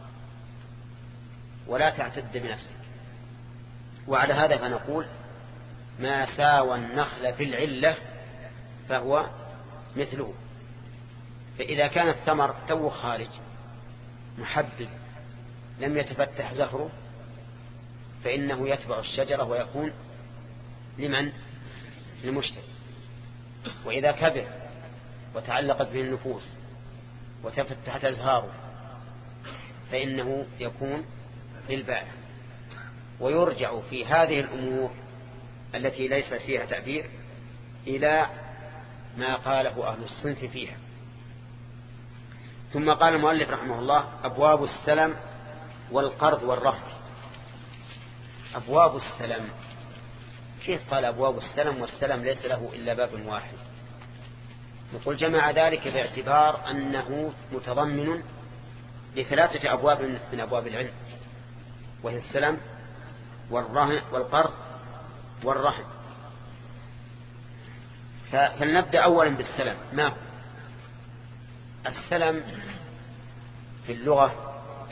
ولا تعتد بنفسك. وعلى هذا فنقول ما ساوى النخل في العلة فهو مثله. فإذا كان الثمر تو خارج محبذ لم يتفتح زهره فإنه يتبع الشجرة ويكون لمن؟ للمشتري. وإذا كبر وتعلقت به النفوس وتفتحت أزهاره فإنه يكون للبائع. ويرجع في هذه الأمور التي ليس فيها تعبير إلى ما قاله أهل الصنف فيها. ثم قال المؤلف رحمه الله: أبواب السلم والقرض والرهن. أبواب السلم كيف قال أبواب السلم والسلم ليس له إلا باب واحد؟ نقول جمع ذلك باعتبار أنه متضمن لثلاثة أبواب من أبواب العلم، وهي السلم والرهن والقرض والرهن. فلنبدأ أولا بالسلم. ما هو السلم في اللغة؟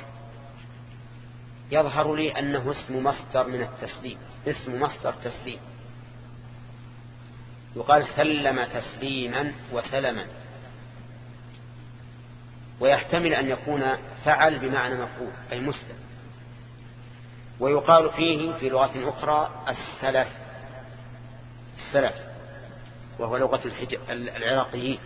يظهر لي أنه اسم مصدر من التسليم، اسم مصدر تسليم، يقال سلم تسليما وسلما، ويحتمل أن يكون فعل بمعنى مفعول أي مسلم. ويقال فيه في لغة أخرى السلف، السلف وهو لغة العراقيين،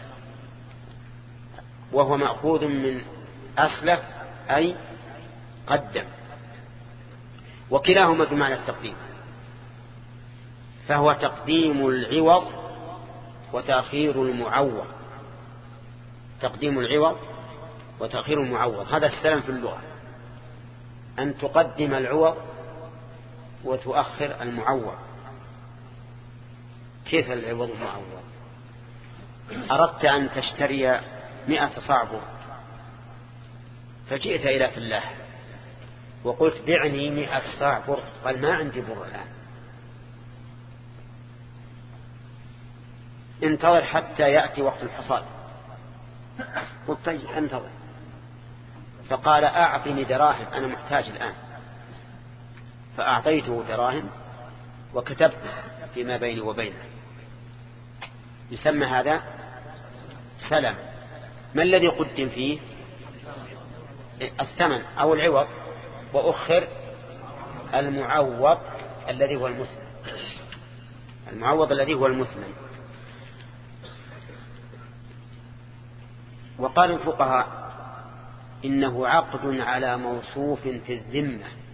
وهو مأخوذ من أسلف أي قدم، وكلاهما بمعنى التقديم، فهو تقديم العوض وتأخير المعوض، تقديم العوض وتأخير المعوض. هذا السلم في اللغة، أن تقدم العوض وتؤخر المعوض. كيف العوض المعوض؟ أردت أن تشتري مئة صاع بر، فجئت إلى فلاح وقلت بعني مئة صاع بر، قال ما عندي بر الآن، انتظر حتى يأتي وقت الحصاد. قلت طيب انتظر، فقال أعطني دراهم أنا محتاج الآن، فأعطيته دراهم وكتبت فيما بيني وبينه. يسمى هذا سلم. ما الذي قدم فيه؟ الثمن أو العوض، وأخر المعوض الذي هو المسلم، المعوض الذي هو المسلم. وقال الفقهاء إنه عقد على موصوف في الذمة